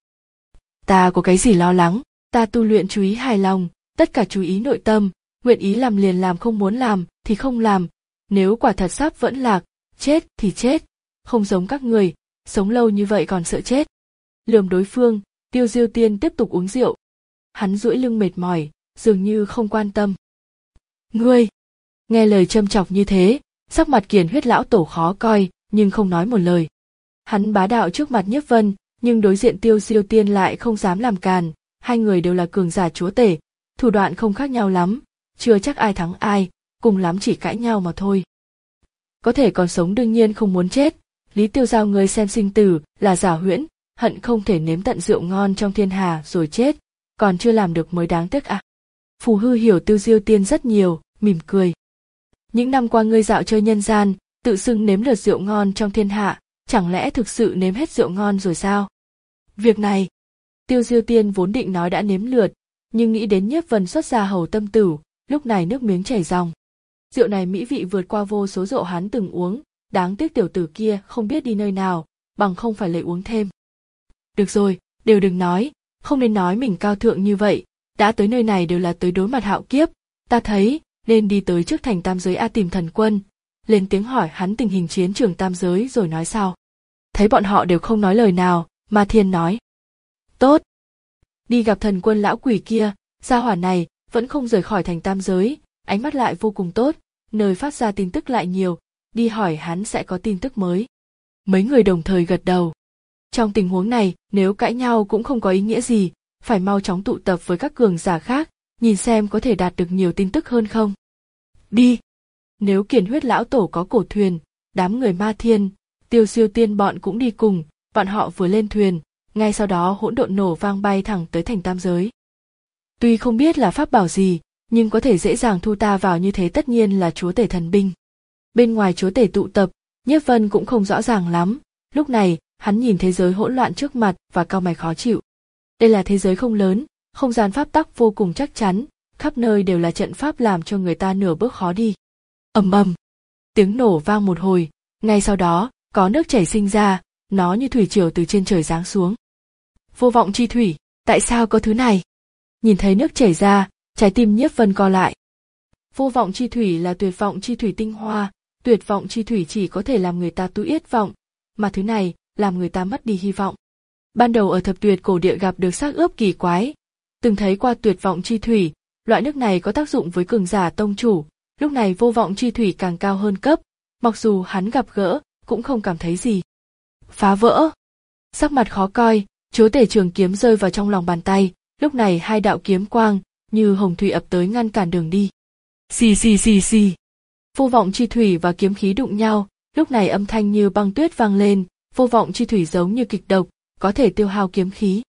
Ta có cái gì lo lắng, ta tu luyện chú ý hài lòng, tất cả chú ý nội tâm, nguyện ý làm liền làm, không muốn làm thì không làm. Nếu quả thật sắp vẫn lạc, chết thì chết, không giống các người, sống lâu như vậy còn sợ chết. Lườm đối phương, Tiêu Diêu Tiên tiếp tục uống rượu. Hắn duỗi lưng mệt mỏi, dường như không quan tâm. Ngươi, nghe lời châm chọc như thế, sắc mặt Kiền Huyết lão tổ khó coi, nhưng không nói một lời. Hắn bá đạo trước mặt Nhiếp Vân, nhưng đối diện Tiêu Diêu Tiên lại không dám làm càn, hai người đều là cường giả chúa tể, thủ đoạn không khác nhau lắm, chưa chắc ai thắng ai, cùng lắm chỉ cãi nhau mà thôi. Có thể còn sống đương nhiên không muốn chết, Lý Tiêu Giao ngươi xem sinh tử là giả huyễn, hận không thể nếm tận rượu ngon trong thiên hà rồi chết, còn chưa làm được mới đáng tiếc à. Phù Hư hiểu Tiêu Diêu Tiên rất nhiều, mỉm cười. Những năm qua ngươi dạo chơi nhân gian, tự xưng nếm lượt rượu ngon trong thiên hạ, chẳng lẽ thực sự nếm hết rượu ngon rồi sao? Việc này, Tiêu Diêu Tiên vốn định nói đã nếm lượt, nhưng nghĩ đến Nhiếp Vân xuất ra hầu tâm tử, lúc này nước miếng chảy ròng. Rượu này mỹ vị vượt qua vô số rượu hắn từng uống, đáng tiếc tiểu tử kia không biết đi nơi nào, bằng không phải lấy uống thêm. Được rồi, đều đừng nói, không nên nói mình cao thượng như vậy, đã tới nơi này đều là tới đối mặt hạo kiếp, ta thấy nên đi tới trước thành tam giới A tìm thần quân, lên tiếng hỏi hắn tình hình chiến trường tam giới rồi nói sau. Thấy bọn họ đều không nói lời nào, Ma Thiên nói. Tốt. Đi gặp thần quân lão quỷ kia, Gia hỏa này vẫn không rời khỏi thành tam giới, ánh mắt lại vô cùng tốt, nơi phát ra tin tức lại nhiều, đi hỏi hắn sẽ có tin tức mới. Mấy người đồng thời gật đầu. Trong tình huống này, nếu cãi nhau cũng không có ý nghĩa gì, phải mau chóng tụ tập với các cường giả khác, nhìn xem có thể đạt được nhiều tin tức hơn không. Đi! Nếu Kiền Huyết lão tổ có cổ thuyền, đám người Ma Thiên, Tiêu Siêu Tiên bọn cũng đi cùng, bọn họ vừa lên thuyền, ngay sau đó hỗn độn nổ vang bay thẳng tới thành tam giới. Tuy không biết là pháp bảo gì, nhưng có thể dễ dàng thu ta vào như thế tất nhiên là chúa tể thần binh. Bên ngoài chúa tể tụ tập, Nhiếp Vân cũng không rõ ràng lắm, lúc này, hắn nhìn thế giới hỗn loạn trước mặt và cau mày khó chịu. Đây là thế giới không lớn, không gian pháp tắc vô cùng chắc chắn, khắp nơi đều là trận pháp làm cho người ta nửa bước khó đi. Ầm ầm, tiếng nổ vang một hồi, ngay sau đó, có nước chảy sinh ra, nó như thủy triều từ trên trời giáng xuống. Vô vọng chi thủy, tại sao có thứ này? Nhìn thấy nước chảy ra, trái tim Nhiếp Vân co lại. Vô vọng chi thủy là tuyệt vọng chi thủy tinh hoa, tuyệt vọng chi thủy chỉ có thể làm người ta tu yết vọng, mà thứ này làm người ta mất đi hy vọng. Ban đầu ở thập tuyệt cổ địa gặp được xác ướp kỳ quái, từng thấy qua tuyệt vọng chi thủy, loại nước này có tác dụng với cường giả tông chủ, lúc này vô vọng chi thủy càng cao hơn cấp, mặc dù hắn gặp gỡ, cũng không cảm thấy gì. Phá vỡ! Sắc mặt khó coi, chúa tể trường kiếm rơi vào trong lòng bàn tay, lúc này hai đạo kiếm quang, như hồng thủy ập tới ngăn cản đường đi. Xì xì xì xì! Vô vọng chi thủy và kiếm khí đụng nhau, lúc này âm thanh như băng tuyết vang lên, vô vọng chi thủy giống như kịch độc, có thể tiêu hao kiếm khí.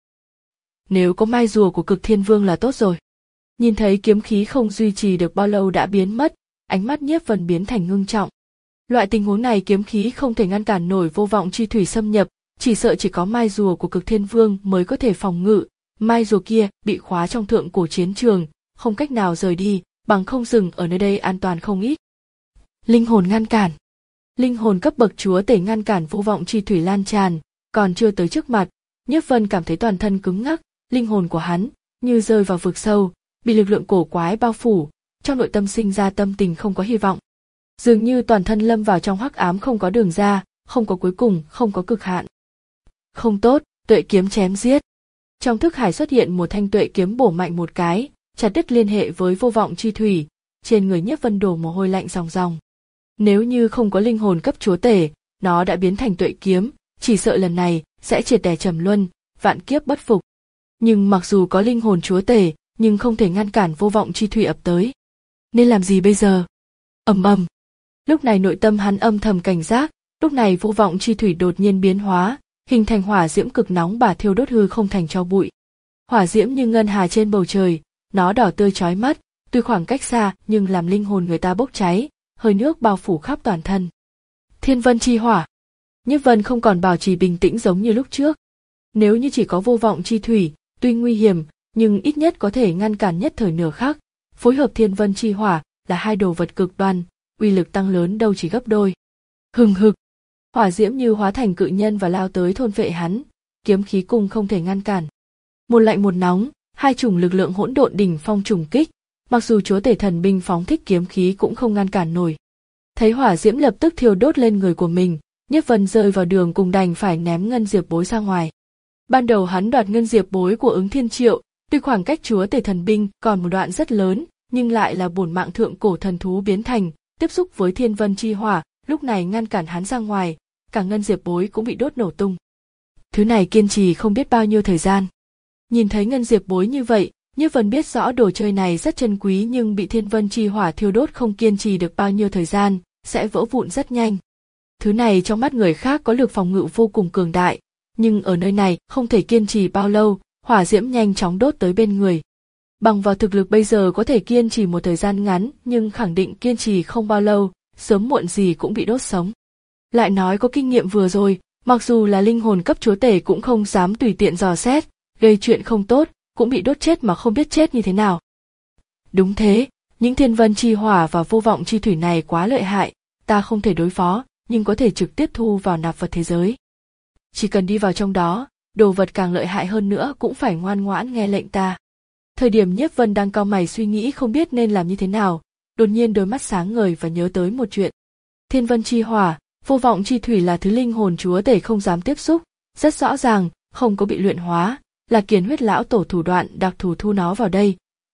Nếu có mai rùa của Cực Thiên Vương là tốt rồi. Nhìn thấy kiếm khí không duy trì được bao lâu đã biến mất, ánh mắt Nhiếp Vân biến thành ngưng trọng. Loại tình huống này kiếm khí không thể ngăn cản nổi vô vọng chi thủy xâm nhập, chỉ sợ chỉ có mai rùa của Cực Thiên Vương mới có thể phòng ngự, mai rùa kia bị khóa trong thượng cổ chiến trường, không cách nào rời đi, bằng không dừng ở nơi đây an toàn không ít. Linh hồn ngăn cản. Linh hồn cấp bậc chúa tể ngăn cản vô vọng chi thủy lan tràn, còn chưa tới trước mặt, Nhiếp Vân cảm thấy toàn thân cứng ngắc, linh hồn của hắn như rơi vào vực sâu, bị lực lượng cổ quái bao phủ, trong nội tâm sinh ra tâm tình không có hy vọng. Dường như toàn thân lâm vào trong hắc ám không có đường ra, không có cuối cùng, không có cực hạn. Không tốt, tuệ kiếm chém giết. Trong thức hải xuất hiện một thanh tuệ kiếm bổ mạnh một cái, chặt đứt liên hệ với vô vọng chi thủy, trên người Nhiếp Vân đổ mồ hôi lạnh ròng ròng. Nếu như không có linh hồn cấp chúa tể, nó đã biến thành tuệ kiếm, chỉ sợ lần này sẽ triệt để trầm luân, vạn kiếp bất phục. Nhưng mặc dù có linh hồn chúa tể, nhưng không thể ngăn cản vô vọng chi thủy ập tới. Nên làm gì bây giờ? Ầm ầm. Lúc này nội tâm hắn âm thầm cảnh giác, lúc này vô vọng chi thủy đột nhiên biến hóa, hình thành hỏa diễm cực nóng bả thiêu đốt hư không thành tro bụi. Hỏa diễm như ngân hà trên bầu trời, nó đỏ tươi chói mắt, tuy khoảng cách xa nhưng làm linh hồn người ta bốc cháy, hơi nước bao phủ khắp toàn thân. Thiên vân chi hỏa. Nhiếp Vân không còn bảo trì bình tĩnh giống như lúc trước. Nếu như chỉ có vô vọng chi thủy, tuy nguy hiểm, nhưng ít nhất có thể ngăn cản nhất thời nửa khắc. Phối hợp thiên vân chi hỏa là hai đồ vật cực đoan, uy lực tăng lớn đâu chỉ gấp đôi. Hừng hực, hỏa diễm như hóa thành cự nhân và lao tới thôn vệ hắn, kiếm khí cùng không thể ngăn cản. Một lạnh một nóng, hai chủng lực lượng hỗn độn đỉnh phong trùng kích, mặc dù chúa tể thần binh phóng thích kiếm khí cũng không ngăn cản nổi. Thấy hỏa diễm lập tức thiêu đốt lên người của mình, Nhiếp Vân rơi vào đường cùng đành phải ném ngân diệp bối ra ngoài. Ban đầu hắn đoạt ngân diệp bối của Ứng Thiên Triệu, tuy khoảng cách chúa tể thần binh còn một đoạn rất lớn, nhưng lại là bổn mạng thượng cổ thần thú biến thành, tiếp xúc với thiên vân chi hỏa, lúc này ngăn cản hắn ra ngoài, cả ngân diệp bối cũng bị đốt nổ tung. Thứ này kiên trì không biết bao nhiêu thời gian. Nhìn thấy ngân diệp bối như vậy, Nhiếp Vân biết rõ đồ chơi này rất chân quý nhưng bị thiên vân chi hỏa thiêu đốt không kiên trì được bao nhiêu thời gian, sẽ vỡ vụn rất nhanh. Thứ này trong mắt người khác có lực phòng ngự vô cùng cường đại, nhưng ở nơi này không thể kiên trì bao lâu, hỏa diễm nhanh chóng đốt tới bên người. Bằng vào thực lực bây giờ có thể kiên trì một thời gian ngắn nhưng khẳng định kiên trì không bao lâu, sớm muộn gì cũng bị đốt sống. Lại nói có kinh nghiệm vừa rồi, mặc dù là linh hồn cấp chúa tể cũng không dám tùy tiện dò xét, gây chuyện không tốt, cũng bị đốt chết mà không biết chết như thế nào. Đúng thế, những thiên vân chi hỏa và vô vọng chi thủy này quá lợi hại, ta không thể đối phó, nhưng có thể trực tiếp thu vào nạp vật thế giới. Chỉ cần đi vào trong đó, đồ vật càng lợi hại hơn nữa cũng phải ngoan ngoãn nghe lệnh ta. Thời điểm Nhiếp Vân đang cau mày suy nghĩ không biết nên làm như thế nào, đột nhiên đôi mắt sáng ngời và nhớ tới một chuyện. Thiên vân chi hỏa, vô vọng chi thủy là thứ linh hồn chúa tể không dám tiếp xúc, rất rõ ràng, không có bị luyện hóa, là Kiền Huyết lão tổ thủ đoạn đặc thù thu nó vào đây,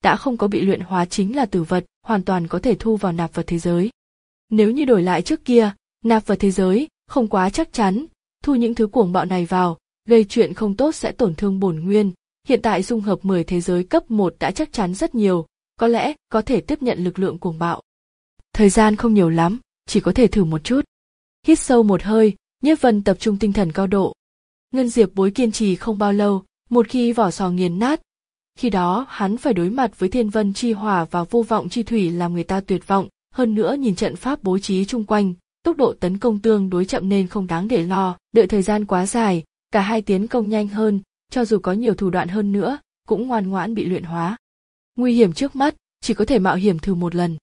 đã không có bị luyện hóa chính là tử vật, hoàn toàn có thể thu vào nạp vật thế giới. Nếu như đổi lại trước kia, nạp vật thế giới không quá chắc chắn, thu những thứ cuồng bạo này vào, gây chuyện không tốt sẽ tổn thương bổn nguyên. Hiện tại dung hợp mười thế giới cấp một đã chắc chắn rất nhiều, có lẽ có thể tiếp nhận lực lượng cuồng bạo. Thời gian không nhiều lắm, chỉ có thể thử một chút. Hít sâu một hơi, Nhiếp Vân tập trung tinh thần cao độ. Ngân diệp bối kiên trì không bao lâu, một khi vỏ sò nghiền nát, khi đó hắn phải đối mặt với thiên vân chi hỏa và vô vọng chi thủy làm người ta tuyệt vọng, hơn nữa nhìn trận pháp bố trí chung quanh, tốc độ tấn công tương đối chậm nên không đáng để lo, đợi thời gian quá dài, cả hai tiến công nhanh hơn, cho dù có nhiều thủ đoạn hơn nữa, cũng ngoan ngoãn bị luyện hóa. Nguy hiểm trước mắt, chỉ có thể mạo hiểm thử một lần.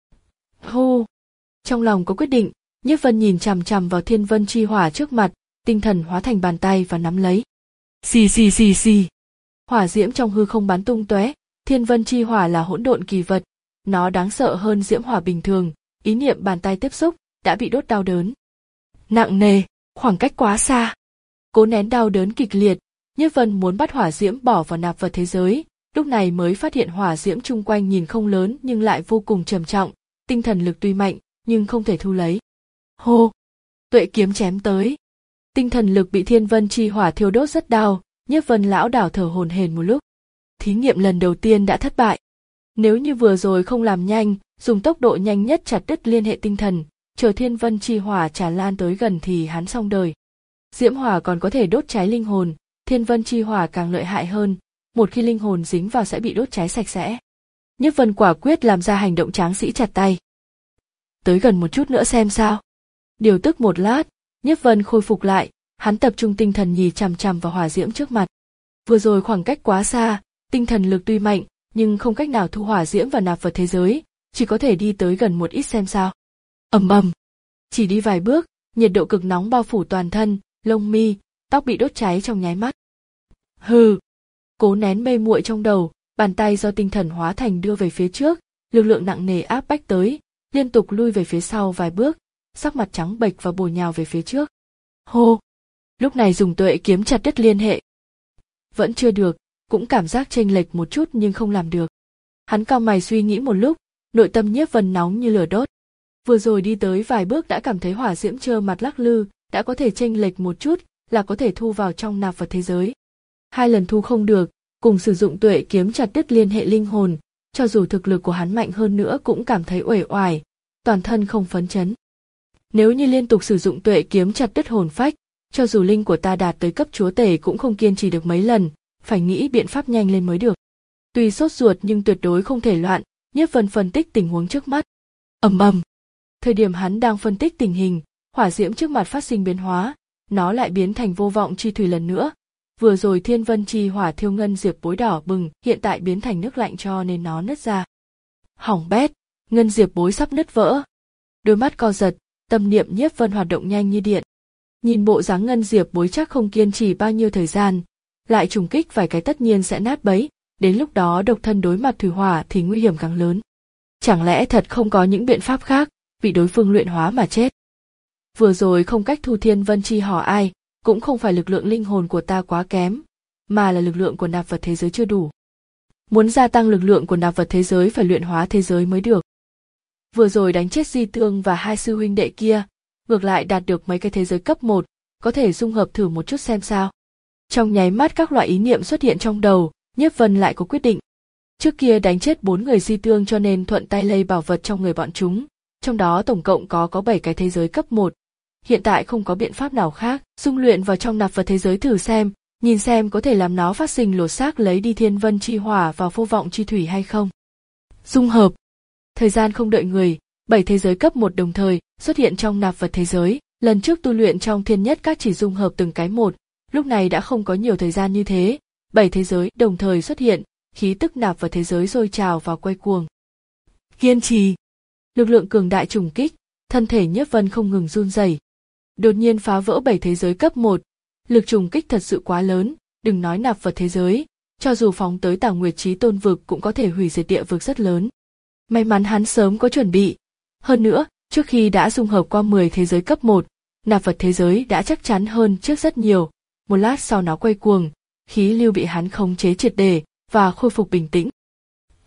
Hô! Trong lòng có quyết định, Nhiếp Vân nhìn chằm chằm vào thiên vân chi hỏa trước mặt, tinh thần hóa thành bàn tay và nắm lấy. Xì xì xì xì! Hỏa diễm trong hư không bắn tung tóe, thiên vân chi hỏa là hỗn độn kỳ vật, nó đáng sợ hơn diễm hỏa bình thường, ý niệm bàn tay tiếp xúc, đã bị đốt đau đớn. Nặng nề, khoảng cách quá xa. Cố nén đau đớn kịch liệt, Nhiếp Vân muốn bắt hỏa diễm bỏ vào nạp vật thế giới, lúc này mới phát hiện hỏa diễm chung quanh nhìn không lớn nhưng lại vô cùng trầm trọng, tinh thần lực tuy mạnh nhưng không thể thu lấy. Hô! Tuệ kiếm chém tới. Tinh thần lực bị thiên vân chi hỏa thiêu đốt rất đau, Nhiếp Vân lão đảo thở hổn hển một lúc. Thí nghiệm lần đầu tiên đã thất bại. Nếu như vừa rồi không làm nhanh, dùng tốc độ nhanh nhất chặt đứt liên hệ tinh thần, chờ thiên vân chi hỏa tràn lan tới gần thì hắn xong đời. Diễm hỏa còn có thể đốt cháy linh hồn, thiên vân chi hỏa càng lợi hại hơn, một khi linh hồn dính vào sẽ bị đốt cháy sạch sẽ. Nhiếp Vân quả quyết làm ra hành động tráng sĩ chặt tay. Tới gần một chút nữa xem sao. Điều tức một lát, Nhiếp Vân khôi phục lại, hắn tập trung tinh thần nhìn chằm chằm vào hỏa diễm trước mặt. Vừa rồi khoảng cách quá xa, tinh thần lực tuy mạnh, nhưng không cách nào thu hỏa diễm vào nạp vật thế giới, chỉ có thể đi tới gần một ít xem sao. Ầm ầm, chỉ đi vài bước, nhiệt độ cực nóng bao phủ toàn thân, lông mi, tóc bị đốt cháy trong nháy mắt. Hừ, cố nén mê muội trong đầu, bàn tay do tinh thần hóa thành đưa về phía trước, lực lượng nặng nề áp bách tới, liên tục lui về phía sau vài bước, sắc mặt trắng bệch và bổ nhào về phía trước. Hô, lúc này dùng tuệ kiếm chặt đứt liên hệ. Vẫn chưa được, cũng cảm giác chênh lệch một chút nhưng không làm được. Hắn cau mày suy nghĩ một lúc, nội tâm Nhiếp Vân nóng như lửa đốt. Vừa rồi đi tới vài bước đã cảm thấy hỏa diễm trơ mặt lắc lư, đã có thể chênh lệch một chút là có thể thu vào trong nạp vật thế giới. Hai lần thu không được, cùng sử dụng tuệ kiếm chặt đứt liên hệ linh hồn, cho dù thực lực của hắn mạnh hơn nữa cũng cảm thấy uể oải, toàn thân không phấn chấn. Nếu như liên tục sử dụng tuệ kiếm chặt đứt hồn phách, cho dù linh của ta đạt tới cấp chúa tể cũng không kiên trì được mấy lần, phải nghĩ biện pháp nhanh lên mới được. Tuy sốt ruột nhưng tuyệt đối không thể loạn, Nhiếp Vân phân tích tình huống trước mắt. Ầm ầm. Thời điểm hắn đang phân tích tình hình, hỏa diễm trước mặt phát sinh biến hóa, nó lại biến thành vô vọng chi thủy lần nữa. Vừa rồi thiên vân chi hỏa thiêu ngân diệp bối đỏ bừng, hiện tại biến thành nước lạnh cho nên nó nứt ra. Hỏng bét, ngân diệp bối sắp nứt vỡ. Đôi mắt co giật, tâm niệm Nhiếp Vân hoạt động nhanh như điện. Nhìn bộ dáng ngân diệp bối chắc không kiên trì bao nhiêu thời gian, lại trùng kích vài cái tất nhiên sẽ nát bấy, đến lúc đó độc thân đối mặt thủy hỏa thì nguy hiểm càng lớn. Chẳng lẽ thật không có những biện pháp khác, bị đối phương luyện hóa mà chết? Vừa rồi không cách thu thiên vân chi hỏa ai, cũng không phải lực lượng linh hồn của ta quá kém, mà là lực lượng của nạp vật thế giới chưa đủ. Muốn gia tăng lực lượng của nạp vật thế giới phải luyện hóa thế giới mới được. Vừa rồi đánh chết Di Tương và hai sư huynh đệ kia, ngược lại đạt được mấy cái thế giới cấp một, có thể dung hợp thử một chút xem sao. Trong nháy mắt các loại ý niệm xuất hiện trong đầu, Nhiếp Vân lại có quyết định. Trước kia đánh chết bốn người Di Tương cho nên thuận tay lây bảo vật trong người bọn chúng, trong đó tổng cộng có có bảy cái thế giới cấp một. Hiện tại không có biện pháp nào khác, dung luyện vào trong nạp vật thế giới thử xem, nhìn xem có thể làm nó phát sinh lột xác lấy đi thiên vân chi hỏa vào vô vọng chi thủy hay không. Dung hợp. Thời gian không đợi người, bảy thế giới cấp một đồng thời xuất hiện trong nạp vật thế giới, lần trước tu luyện trong thiên nhất các chỉ dung hợp từng cái một, lúc này đã không có nhiều thời gian như thế, bảy thế giới đồng thời xuất hiện, khí tức nạp vật thế giới sôi trào và quay cuồng. Kiên trì. Lực lượng cường đại trùng kích, thân thể Nhiếp Vân không ngừng run rẩy. Đột nhiên phá vỡ bảy thế giới cấp một, lực trùng kích thật sự quá lớn, đừng nói nạp vật thế giới, cho dù phóng tới Tảo Nguyệt Chí Tôn vực cũng có thể hủy diệt địa vực rất lớn. May mắn hắn sớm có chuẩn bị. Hơn nữa, trước khi đã dung hợp qua mười thế giới cấp một, nạp vật thế giới đã chắc chắn hơn trước rất nhiều. Một lát sau nó quay cuồng, khí lưu bị hắn khống chế triệt để và khôi phục bình tĩnh.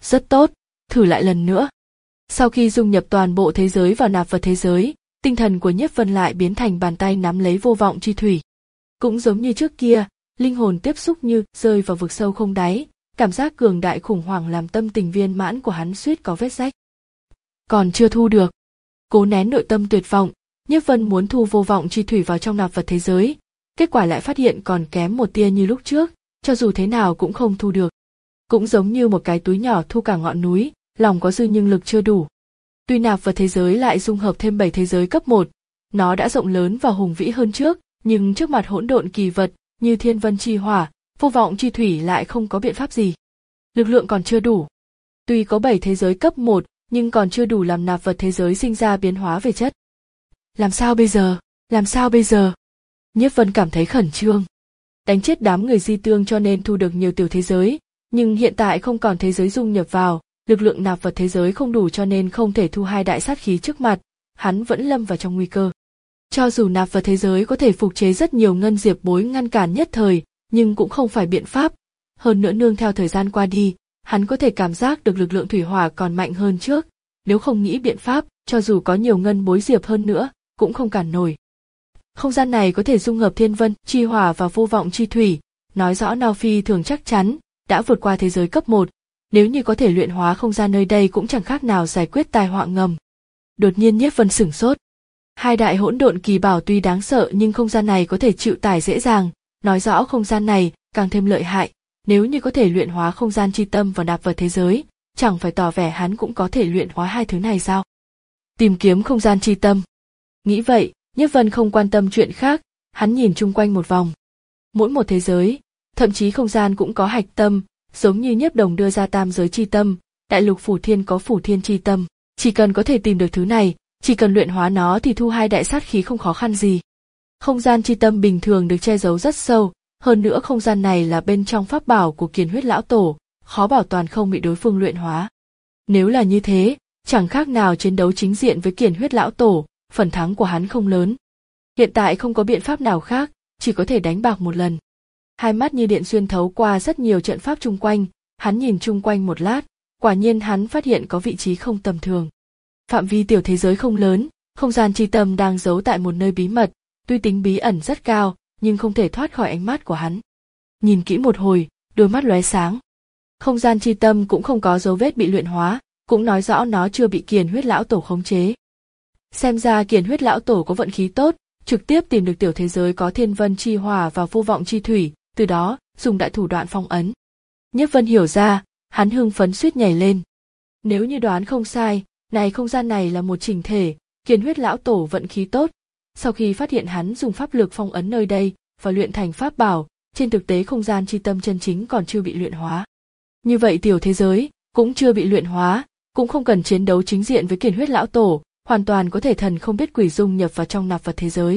rất tốt, thử lại lần nữa. Sau khi dung nhập toàn bộ thế giới vào nạp vật thế giới, tinh thần của Nhiếp Vân lại biến thành bàn tay nắm lấy vô vọng chi thủy. Cũng giống như trước kia, linh hồn tiếp xúc như rơi vào vực sâu không đáy, cảm giác cường đại khủng hoảng làm tâm tình viên mãn của hắn suýt có vết rách. Còn chưa thu được. Cố nén nội tâm tuyệt vọng, Nhiếp Vân muốn thu vô vọng chi thủy vào trong nạp vật thế giới, kết quả lại phát hiện còn kém một tia như lúc trước, cho dù thế nào cũng không thu được. Cũng giống như một cái túi nhỏ thu cả ngọn núi, lòng có dư nhưng lực chưa đủ. Tuy nạp vật thế giới lại dung hợp thêm bảy thế giới cấp một, nó đã rộng lớn và hùng vĩ hơn trước, nhưng trước mặt hỗn độn kỳ vật như thiên vân chi hỏa, vô vọng chi thủy lại không có biện pháp gì. Lực lượng còn chưa đủ. Tuy có bảy thế giới cấp một, nhưng còn chưa đủ làm nạp vật thế giới sinh ra biến hóa về chất. Làm sao bây giờ? Làm sao bây giờ? Nhiếp Vân cảm thấy khẩn trương. Đánh chết đám người di tương cho nên thu được nhiều tiểu thế giới, nhưng hiện tại không còn thế giới dung nhập vào, lực lượng nạp vật thế giới không đủ cho nên không thể thu hai đại sát khí trước mặt, hắn vẫn lâm vào trong nguy cơ. Cho dù nạp vật thế giới có thể phục chế rất nhiều ngân diệp bối ngăn cản nhất thời, nhưng cũng không phải biện pháp. Hơn nữa nương theo thời gian qua đi, hắn có thể cảm giác được lực lượng thủy hỏa còn mạnh hơn trước, nếu không nghĩ biện pháp, cho dù có nhiều ngân bối diệp hơn nữa, cũng không cản nổi. Không gian này có thể dung hợp thiên vân, chi hỏa và vô vọng chi thủy, nói rõ Nao Phi thường chắc chắn, đã vượt qua thế giới cấp một, nếu như có thể luyện hóa không gian nơi đây cũng chẳng khác nào giải quyết tai họa ngầm. Đột nhiên Nhiếp Vân sửng sốt. Hai đại hỗn độn kỳ bảo tuy đáng sợ nhưng không gian này có thể chịu tải dễ dàng, nói rõ không gian này càng thêm lợi hại, nếu như có thể luyện hóa không gian chi tâm vào nạp vật thế giới, chẳng phải tỏ vẻ hắn cũng có thể luyện hóa hai thứ này sao? Tìm kiếm không gian chi tâm. Nghĩ vậy, Nhiếp Vân không quan tâm chuyện khác, hắn nhìn chung quanh một vòng. Mỗi một thế giới, thậm chí không gian cũng có hạch tâm, giống như Nhiếp Đồng đưa ra tam giới chi tâm, đại lục phủ thiên có phủ thiên chi tâm, chỉ cần có thể tìm được thứ này, chỉ cần luyện hóa nó thì thu hai đại sát khí không khó khăn gì. Không gian chi tâm bình thường được che giấu rất sâu, hơn nữa không gian này là bên trong pháp bảo của Kiền Huyết Lão Tổ, khó bảo toàn không bị đối phương luyện hóa. Nếu là như thế, chẳng khác nào chiến đấu chính diện với Kiền Huyết Lão Tổ, phần thắng của hắn không lớn. Hiện tại không có biện pháp nào khác, chỉ có thể đánh bạc một lần. Hai mắt như điện xuyên thấu qua rất nhiều trận pháp chung quanh, hắn nhìn chung quanh một lát, quả nhiên hắn phát hiện có vị trí không tầm thường. Phạm vi tiểu thế giới không lớn, không gian chi tâm đang giấu tại một nơi bí mật, tuy tính bí ẩn rất cao, nhưng không thể thoát khỏi ánh mắt của hắn. Nhìn kỹ một hồi, đôi mắt lóe sáng. Không gian chi tâm cũng không có dấu vết bị luyện hóa, cũng nói rõ nó chưa bị Kiền Huyết Lão Tổ khống chế. Xem ra Kiền Huyết Lão Tổ có vận khí tốt, trực tiếp tìm được tiểu thế giới có thiên vân chi hỏa và vô vọng chi thủy, từ đó dùng đại thủ đoạn phong ấn. Nhiếp Vân hiểu ra, hắn hưng phấn suýt nhảy lên. Nếu như đoán không sai, này không gian này là một chỉnh thể, Kiền Huyết Lão Tổ vận khí tốt. Sau khi phát hiện hắn dùng pháp lực phong ấn nơi đây và luyện thành pháp bảo, trên thực tế không gian chi tâm chân chính còn chưa bị luyện hóa. Như vậy tiểu thế giới cũng chưa bị luyện hóa, cũng không cần chiến đấu chính diện với Kiền Huyết Lão Tổ, hoàn toàn có thể thần không biết quỷ dung nhập vào trong nạp vật thế giới.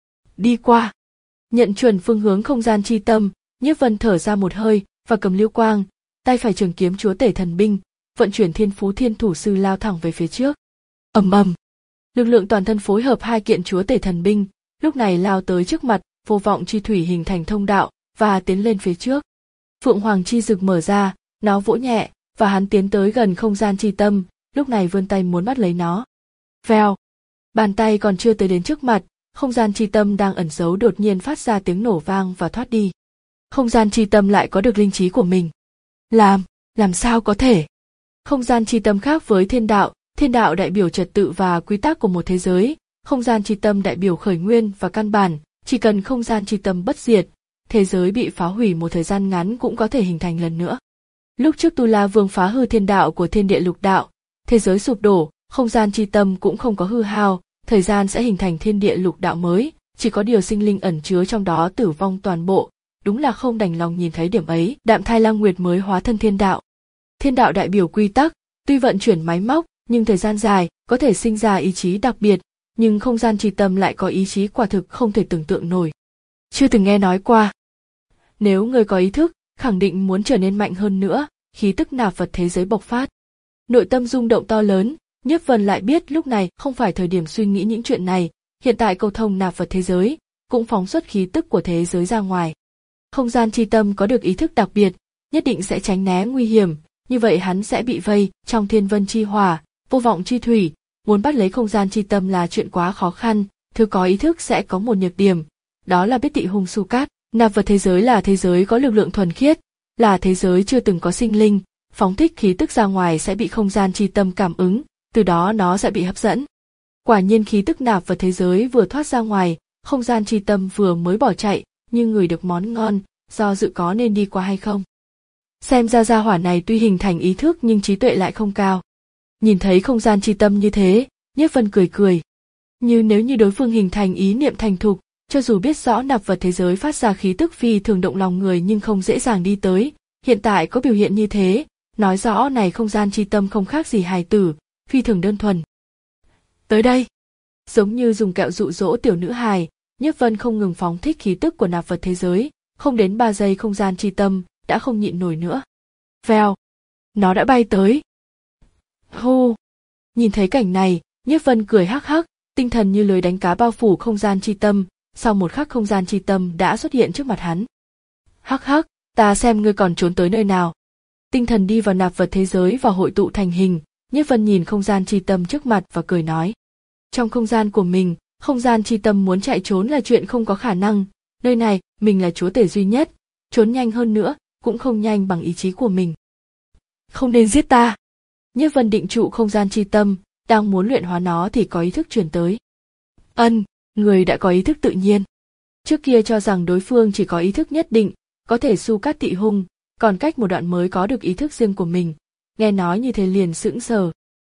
Đi qua. Nhận chuẩn phương hướng không gian chi tâm, Nhiếp Vân thở ra một hơi và cầm lưu quang, tay phải trường kiếm chúa tể thần binh, vận chuyển thiên phú thiên thủ sư lao thẳng về phía trước. Ầm ầm. Lực lượng toàn thân phối hợp hai kiện chúa tể thần binh, lúc này lao tới trước mặt, vô vọng chi thủy hình thành thông đạo và tiến lên phía trước. Phượng Hoàng chi rực mở ra, nó vỗ nhẹ và hắn tiến tới gần không gian chi tâm, lúc này vươn tay muốn bắt lấy nó. Vèo. Bàn tay còn chưa tới đến trước mặt, không gian chi tâm đang ẩn giấu đột nhiên phát ra tiếng nổ vang và thoát đi. Không gian chi tâm lại có được linh trí của mình. Làm, làm sao có thể? Không gian chi tâm khác với thiên đạo, thiên đạo đại biểu trật tự và quy tắc của một thế giới, không gian chi tâm đại biểu khởi nguyên và căn bản, chỉ cần không gian chi tâm bất diệt, thế giới bị phá hủy một thời gian ngắn cũng có thể hình thành lần nữa. Lúc trước Tu La Vương phá hư thiên đạo của thiên địa lục đạo, thế giới sụp đổ, không gian chi tâm cũng không có hư hao, thời gian sẽ hình thành thiên địa lục đạo mới, chỉ có điều sinh linh ẩn chứa trong đó tử vong toàn bộ, đúng là không đành lòng nhìn thấy điểm ấy. Đạm Thai Lang Nguyệt mới hóa thân thiên đạo. Thiên đạo đại biểu quy tắc, tuy vận chuyển máy móc, nhưng thời gian dài có thể sinh ra ý chí đặc biệt, nhưng không gian chi tâm lại có ý chí quả thực không thể tưởng tượng nổi. Chưa từng nghe nói qua. Nếu người có ý thức, khẳng định muốn trở nên mạnh hơn nữa, khí tức nạp vật thế giới bộc phát. Nội tâm rung động to lớn, Nhiếp Vân lại biết lúc này không phải thời điểm suy nghĩ những chuyện này, hiện tại cầu thông nạp vật thế giới, cũng phóng xuất khí tức của thế giới ra ngoài. Không gian chi tâm có được ý thức đặc biệt, nhất định sẽ tránh né nguy hiểm, như vậy hắn sẽ bị vây trong thiên vân chi hỏa, vô vọng chi thủy, muốn bắt lấy không gian chi tâm là chuyện quá khó khăn, thứ có ý thức sẽ có một nhược điểm, đó là biết tị hung su cát. Nạp vật thế giới là thế giới có lực lượng thuần khiết, là thế giới chưa từng có sinh linh, phóng thích khí tức ra ngoài sẽ bị không gian chi tâm cảm ứng, từ đó nó sẽ bị hấp dẫn. Quả nhiên khí tức nạp vật thế giới vừa thoát ra ngoài, không gian chi tâm vừa mới bỏ chạy, nhưng người được món ngon, do dự có nên đi qua hay không. Xem ra gia hỏa này tuy hình thành ý thức nhưng trí tuệ lại không cao. Nhìn thấy không gian chi tâm như thế, Nhiếp Vân cười cười. Như nếu như đối phương hình thành ý niệm thành thục, cho dù biết rõ nạp vật thế giới phát ra khí tức phi thường động lòng người nhưng không dễ dàng đi tới, hiện tại có biểu hiện như thế, nói rõ này không gian chi tâm không khác gì hài tử, phi thường đơn thuần. Tới đây, giống như dùng kẹo dụ dỗ tiểu nữ hài, Nhiếp Vân không ngừng phóng thích khí tức của nạp vật thế giới, không đến ba giây không gian chi tâm đã không nhịn nổi nữa. Vèo, nó đã bay tới. Hô, nhìn thấy cảnh này, Nhiếp Vân cười hắc hắc, tinh thần như lưới đánh cá bao phủ không gian chi tâm, sau một khắc không gian chi tâm đã xuất hiện trước mặt hắn. Hắc hắc, ta xem ngươi còn trốn tới nơi nào. Tinh thần đi vào nạp vật thế giới và hội tụ thành hình, Nhiếp Vân nhìn không gian chi tâm trước mặt và cười nói. Trong không gian của mình, không gian chi tâm muốn chạy trốn là chuyện không có khả năng, nơi này mình là chúa tể duy nhất, trốn nhanh hơn nữa cũng không nhanh bằng ý chí của mình. Không nên giết ta. Nhiếp Vân định trụ không gian chi tâm, đang muốn luyện hóa nó thì có ý thức truyền tới. Ân, người đã có ý thức tự nhiên. Trước kia cho rằng đối phương chỉ có ý thức nhất định, có thể su cát tị hung, còn cách một đoạn mới có được ý thức riêng của mình. Nghe nói như thế liền sững sờ.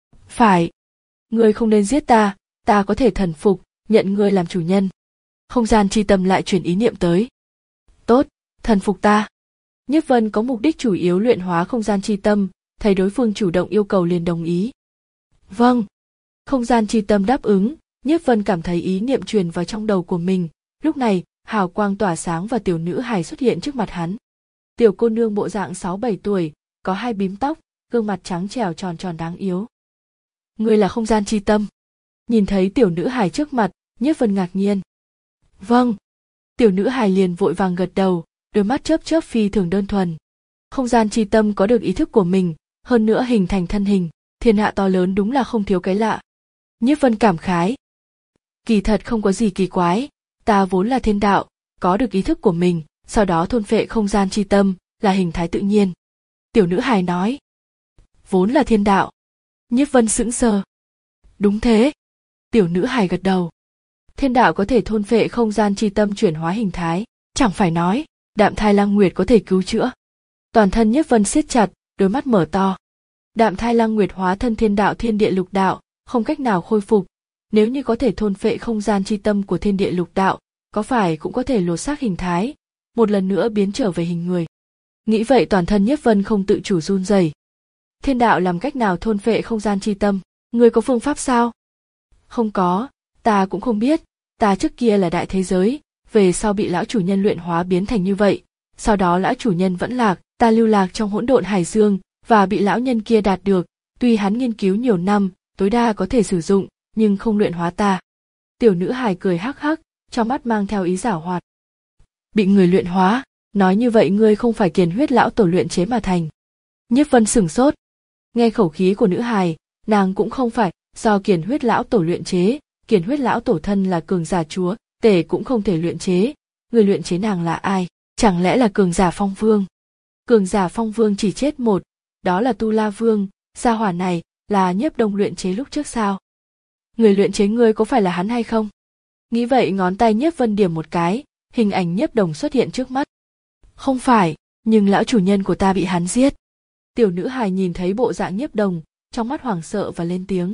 Phải, ngươi không nên giết ta, ta có thể thần phục, nhận ngươi làm chủ nhân. Không gian chi tâm lại chuyển ý niệm tới. Tốt, thần phục ta. Nhiếp Vân có mục đích chủ yếu luyện hóa không gian chi tâm, thấy đối phương chủ động yêu cầu liền đồng ý. Vâng. Không gian chi tâm đáp ứng, Nhiếp Vân cảm thấy ý niệm truyền vào trong đầu của mình, lúc này, hào quang tỏa sáng và tiểu nữ hài xuất hiện trước mặt hắn. Tiểu cô nương bộ dạng sáu bảy tuổi, có hai bím tóc, gương mặt trắng trẻo tròn tròn đáng yếu. Ngươi là không gian chi tâm. Nhìn thấy tiểu nữ hài trước mặt, Nhiếp Vân ngạc nhiên. Vâng. Tiểu nữ hài liền vội vàng gật đầu, đôi mắt chớp chớp phi thường đơn thuần. Không gian chi tâm có được ý thức của mình, hơn nữa hình thành thân hình, thiên hạ to lớn đúng là không thiếu cái lạ. Nhiếp Vân cảm khái. Kỳ thật không có gì kỳ quái, ta vốn là thiên đạo, có được ý thức của mình, sau đó thôn phệ không gian chi tâm, là hình thái tự nhiên. Tiểu nữ hài nói. Vốn là thiên đạo. Nhiếp Vân sững sờ. Đúng thế. Tiểu nữ hài gật đầu. Thiên đạo có thể thôn phệ không gian chi tâm chuyển hóa hình thái, chẳng phải nói, Đạm Thai Lăng Nguyệt có thể cứu chữa. Toàn thân Nhiếp Vân siết chặt, đôi mắt mở to. Đạm Thai Lăng Nguyệt hóa thân thiên đạo thiên địa lục đạo, không cách nào khôi phục. Nếu như có thể thôn phệ không gian chi tâm của thiên địa lục đạo, có phải cũng có thể lột xác hình thái, một lần nữa biến trở về hình người. Nghĩ vậy toàn thân Nhiếp Vân không tự chủ run rẩy. Thiên đạo làm cách nào thôn phệ không gian chi tâm? Người có phương pháp sao? Không có, ta cũng không biết, ta trước kia là đại thế giới, về sau bị lão chủ nhân luyện hóa biến thành như vậy, sau đó lão chủ nhân vẫn lạc, ta lưu lạc trong hỗn độn hải dương và bị lão nhân kia đạt được, tuy hắn nghiên cứu nhiều năm, tối đa có thể sử dụng, nhưng không luyện hóa ta. Tiểu nữ hài cười hắc hắc, trong mắt mang theo ý giảo hoạt. Bị người luyện hóa, nói như vậy ngươi không phải kiền huyết lão tổ luyện chế mà thành. Nhiếp Vân sửng sốt. Nghe khẩu khí của nữ hài, nàng cũng không phải do kiền huyết lão tổ luyện chế, kiền huyết lão tổ thân là cường giả chúa, tể cũng không thể luyện chế. Người luyện chế nàng là ai? Chẳng lẽ là cường giả phong vương? Cường giả phong vương chỉ chết một, đó là Tu La Vương, gia hỏa này là Nhiếp Đông luyện chế lúc trước sao? Người luyện chế ngươi có phải là hắn hay không? Nghĩ vậy ngón tay Nhiếp Vân điểm một cái, hình ảnh Nhiếp Đồng xuất hiện trước mắt. Không phải, nhưng lão chủ nhân của ta bị hắn giết. Tiểu nữ hài nhìn thấy bộ dạng Nhiếp Đồng, trong mắt hoảng sợ và lên tiếng.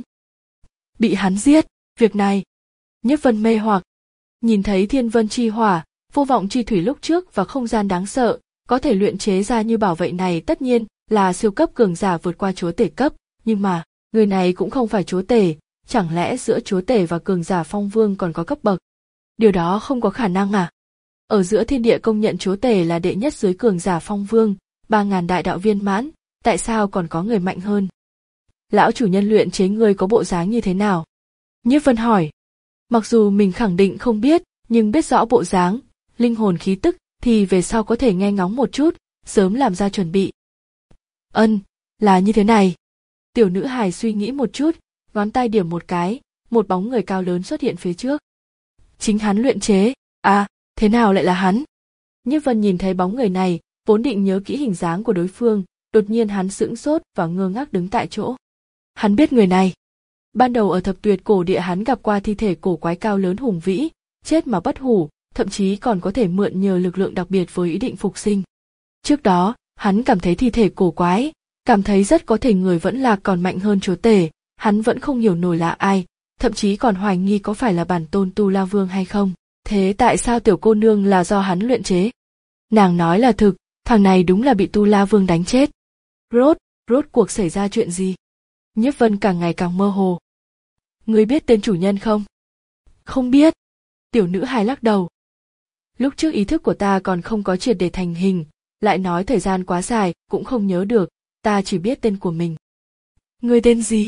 Bị hắn giết, việc này. Nhiếp Vân mê hoặc, nhìn thấy thiên vân chi hỏa, vô vọng chi thủy lúc trước và không gian đáng sợ, có thể luyện chế ra như bảo vệ này tất nhiên là siêu cấp cường giả vượt qua chúa tể cấp, nhưng mà, người này cũng không phải chúa tể, chẳng lẽ giữa chúa tể và cường giả phong vương còn có cấp bậc? Điều đó không có khả năng à? Ở giữa thiên địa công nhận chúa tể là đệ nhất dưới cường giả phong vương, ba ngàn đại đạo viên mãn, tại sao còn có người mạnh hơn? Lão chủ nhân luyện chế ngươi có bộ dáng như thế nào? Nhiếp Vân hỏi. Mặc dù mình khẳng định không biết, nhưng biết rõ bộ dáng, linh hồn khí tức thì về sau có thể nghe ngóng một chút, sớm làm ra chuẩn bị. Ân, Là như thế này. Tiểu nữ hài suy nghĩ một chút, ngón tay điểm một cái, một bóng người cao lớn xuất hiện phía trước. Chính hắn luyện chế. À, thế nào lại là hắn? Nhiếp Vân nhìn thấy bóng người này, vốn định nhớ kỹ hình dáng của đối phương, đột nhiên hắn sững sốt và ngơ ngác đứng tại chỗ. Hắn biết người này. Ban đầu ở thập tuyệt cổ địa hắn gặp qua thi thể cổ quái cao lớn hùng vĩ, chết mà bất hủ, thậm chí còn có thể mượn nhờ lực lượng đặc biệt với ý định phục sinh. Trước đó, hắn cảm thấy thi thể cổ quái, cảm thấy rất có thể người vẫn lạc còn mạnh hơn chúa tể, hắn vẫn không hiểu nổi là ai, thậm chí còn hoài nghi có phải là bản tôn Tu La Vương hay không. Thế tại sao tiểu cô nương là do hắn luyện chế? Nàng nói là thực, thằng này đúng là bị Tu La Vương đánh chết. Rốt, rốt cuộc xảy ra chuyện gì? Nhiếp Vân càng ngày càng mơ hồ. Ngươi biết tên chủ nhân không? Không biết. Tiểu nữ hài lắc đầu. Lúc trước ý thức của ta còn không có triệt để thành hình, lại nói thời gian quá dài, cũng không nhớ được, ta chỉ biết tên của mình. Ngươi tên gì?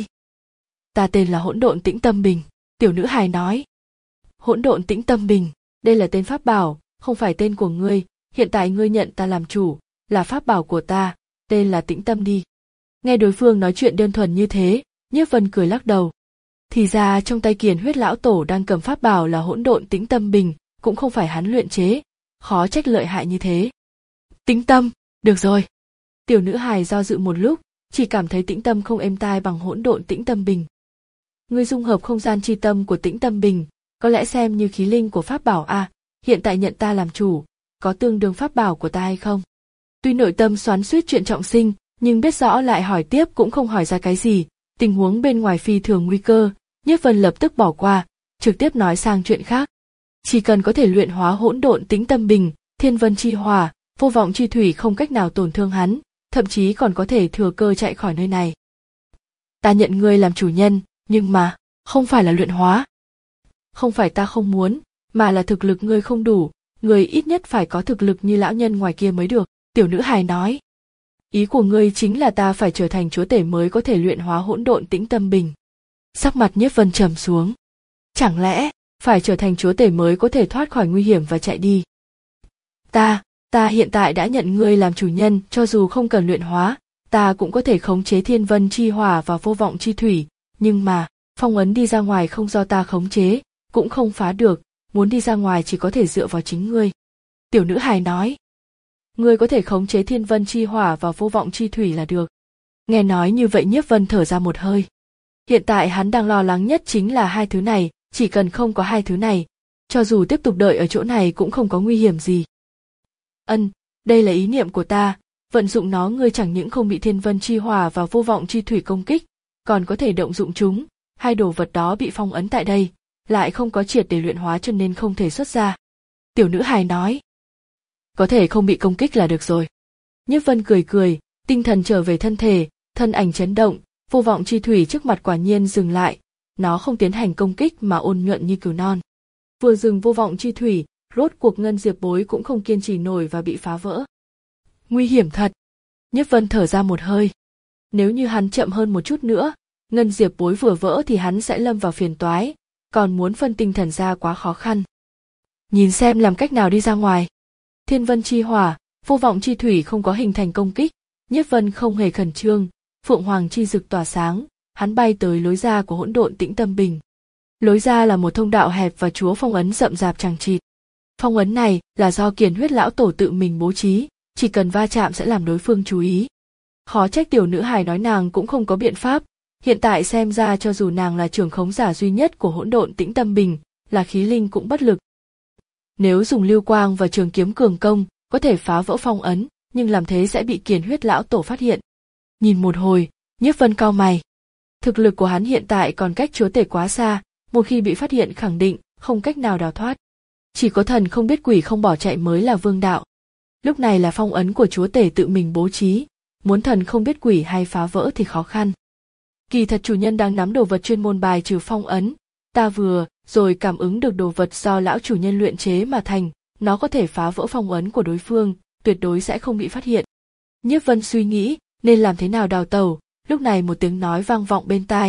Ta tên là Hỗn Độn Tĩnh Tâm Bình, tiểu nữ hài nói. Hỗn Độn Tĩnh Tâm Bình, đây là tên pháp bảo, không phải tên của ngươi, hiện tại ngươi nhận ta làm chủ, là pháp bảo của ta, tên là Tĩnh Tâm đi. Nghe đối phương nói chuyện đơn thuần như thế, Nhiếp Vân cười lắc đầu. Thì ra trong tay Kiền Huyết lão tổ đang cầm pháp bảo là Hỗn Độn Tĩnh Tâm Bình, cũng không phải hắn luyện chế, khó trách lợi hại như thế. Tĩnh tâm, được rồi. Tiểu nữ hài do dự một lúc, chỉ cảm thấy tĩnh tâm không êm tai bằng Hỗn Độn Tĩnh Tâm Bình. Ngươi dung hợp không gian chi tâm của Tĩnh Tâm Bình, có lẽ xem như khí linh của pháp bảo a, à, hiện tại nhận ta làm chủ, có tương đương pháp bảo của ta hay không? Tuy nội tâm xoắn xuýt chuyện trọng sinh, nhưng biết rõ lại hỏi tiếp cũng không hỏi ra cái gì, tình huống bên ngoài phi thường nguy cơ, Nhiếp Vân lập tức bỏ qua, trực tiếp nói sang chuyện khác. Chỉ cần có thể luyện hóa Hỗn Độn Tĩnh Tâm Bình, Thiên Vân chi hỏa, Vô Vọng chi thủy không cách nào tổn thương hắn, thậm chí còn có thể thừa cơ chạy khỏi nơi này. Ta nhận ngươi làm chủ nhân, nhưng mà, không phải là luyện hóa. Không phải ta không muốn, mà là thực lực ngươi không đủ, ngươi ít nhất phải có thực lực như lão nhân ngoài kia mới được, tiểu nữ hài nói. Ý của ngươi chính là ta phải trở thành chúa tể mới có thể luyện hóa Hỗn Độn Tĩnh Tâm Bình. Sắc mặt Nhiếp Vân trầm xuống. Chẳng lẽ, phải trở thành chúa tể mới có thể thoát khỏi nguy hiểm và chạy đi? Ta, ta hiện tại đã nhận ngươi làm chủ nhân, cho dù không cần luyện hóa, ta cũng có thể khống chế Thiên Vân chi hỏa và Vô Vọng chi thủy, nhưng mà, phong ấn đi ra ngoài không do ta khống chế, cũng không phá được, muốn đi ra ngoài chỉ có thể dựa vào chính ngươi. Tiểu nữ hài nói. Ngươi có thể khống chế Thiên Vân chi hỏa và Vô Vọng chi thủy là được. Nghe nói như vậy Nhiếp Vân thở ra một hơi. Hiện tại hắn đang lo lắng nhất chính là hai thứ này, chỉ cần không có hai thứ này, cho dù tiếp tục đợi ở chỗ này cũng không có nguy hiểm gì. Ân, đây là ý niệm của ta, vận dụng nó ngươi chẳng những không bị Thiên Vân chi hỏa và Vô Vọng chi thủy công kích, còn có thể động dụng chúng, hai đồ vật đó bị phong ấn tại đây, lại không có triệt để luyện hóa cho nên không thể xuất ra. Tiểu nữ hài nói. Có thể không bị công kích là được rồi. Nhiếp Vân cười cười, tinh thần trở về thân thể, thân ảnh chấn động, Vô Vọng chi thủy trước mặt quả nhiên dừng lại, nó không tiến hành công kích mà ôn nhuận như cừu non. Vừa dừng Vô Vọng chi thủy, rốt cuộc Ngân Diệp Bối cũng không kiên trì nổi và bị phá vỡ. Nguy hiểm thật. Nhiếp Vân thở ra một hơi. Nếu như hắn chậm hơn một chút nữa, Ngân Diệp Bối vừa vỡ thì hắn sẽ lâm vào phiền toái, còn muốn phân tinh thần ra quá khó khăn. Nhìn xem làm cách nào đi ra ngoài. Thiên Vân chi hỏa, Vô Vọng chi thủy không có hình thành công kích, Nhiếp Vân không hề khẩn trương, Phượng Hoàng chi dực tỏa sáng, hắn bay tới lối ra của Hỗn Độn Tĩnh Tâm Bình. Lối ra là một thông đạo hẹp và chúa phong ấn rậm rạp chằng chịt. Phong ấn này là do Kiền Huyết lão tổ tự mình bố trí, chỉ cần va chạm sẽ làm đối phương chú ý. Khó trách tiểu nữ hài nói nàng cũng không có biện pháp, hiện tại xem ra cho dù nàng là trưởng khống giả duy nhất của Hỗn Độn Tĩnh Tâm Bình, là khí linh cũng bất lực. Nếu dùng lưu quang và trường kiếm cường công, có thể phá vỡ phong ấn, nhưng làm thế sẽ bị Kiền Huyết lão tổ phát hiện. Nhìn một hồi, Nhiếp Vân cau mày. Thực lực của hắn hiện tại còn cách chúa tể quá xa, một khi bị phát hiện khẳng định không cách nào đào thoát. Chỉ có thần không biết quỷ không bỏ chạy mới là vương đạo. Lúc này là phong ấn của chúa tể tự mình bố trí, muốn thần không biết quỷ hay phá vỡ thì khó khăn. Kỳ thật chủ nhân đang nắm đồ vật chuyên môn bài trừ phong ấn, ta vừa rồi cảm ứng được đồ vật do lão chủ nhân luyện chế mà thành, nó có thể phá vỡ phong ấn của đối phương, tuyệt đối sẽ không bị phát hiện. Nhiếp Vân suy nghĩ nên làm thế nào đào tẩu, lúc này một tiếng nói vang vọng bên tai.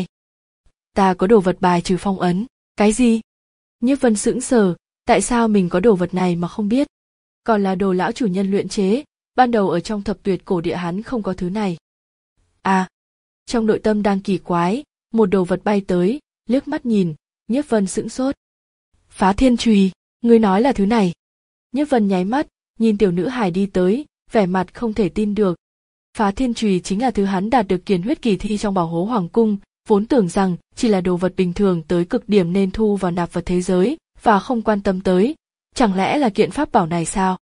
Ta có đồ vật bài trừ phong ấn. Cái gì? Nhiếp Vân sững sờ, tại sao mình có đồ vật này mà không biết? Còn là đồ lão chủ nhân luyện chế, ban đầu ở trong thập tuyệt cổ địa hắn không có thứ này. À, trong nội tâm đang kỳ quái, một đồ vật bay tới, liếc mắt nhìn, Nhiếp Vân sững sốt. Phá thiên chùy, ngươi nói là thứ này? Nhiếp Vân nháy mắt, nhìn tiểu nữ hài đi tới, vẻ mặt không thể tin được. Phá thiên chùy chính là thứ hắn đạt được kiền huyết kỳ thi trong bảo hố hoàng cung, vốn tưởng rằng chỉ là đồ vật bình thường tới cực điểm nên thu vào nạp vật thế giới và không quan tâm tới, chẳng lẽ là kiện pháp bảo này sao?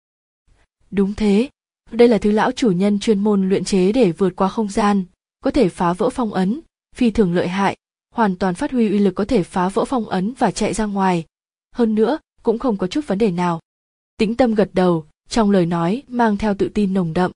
Đúng thế, đây là thứ lão chủ nhân chuyên môn luyện chế để vượt qua không gian, có thể phá vỡ phong ấn, phi thường lợi hại, hoàn toàn phát huy uy lực có thể phá vỡ phong ấn và chạy ra ngoài. Hơn nữa, cũng không có chút vấn đề nào. Tĩnh Tâm gật đầu, trong lời nói mang theo tự tin nồng đậm.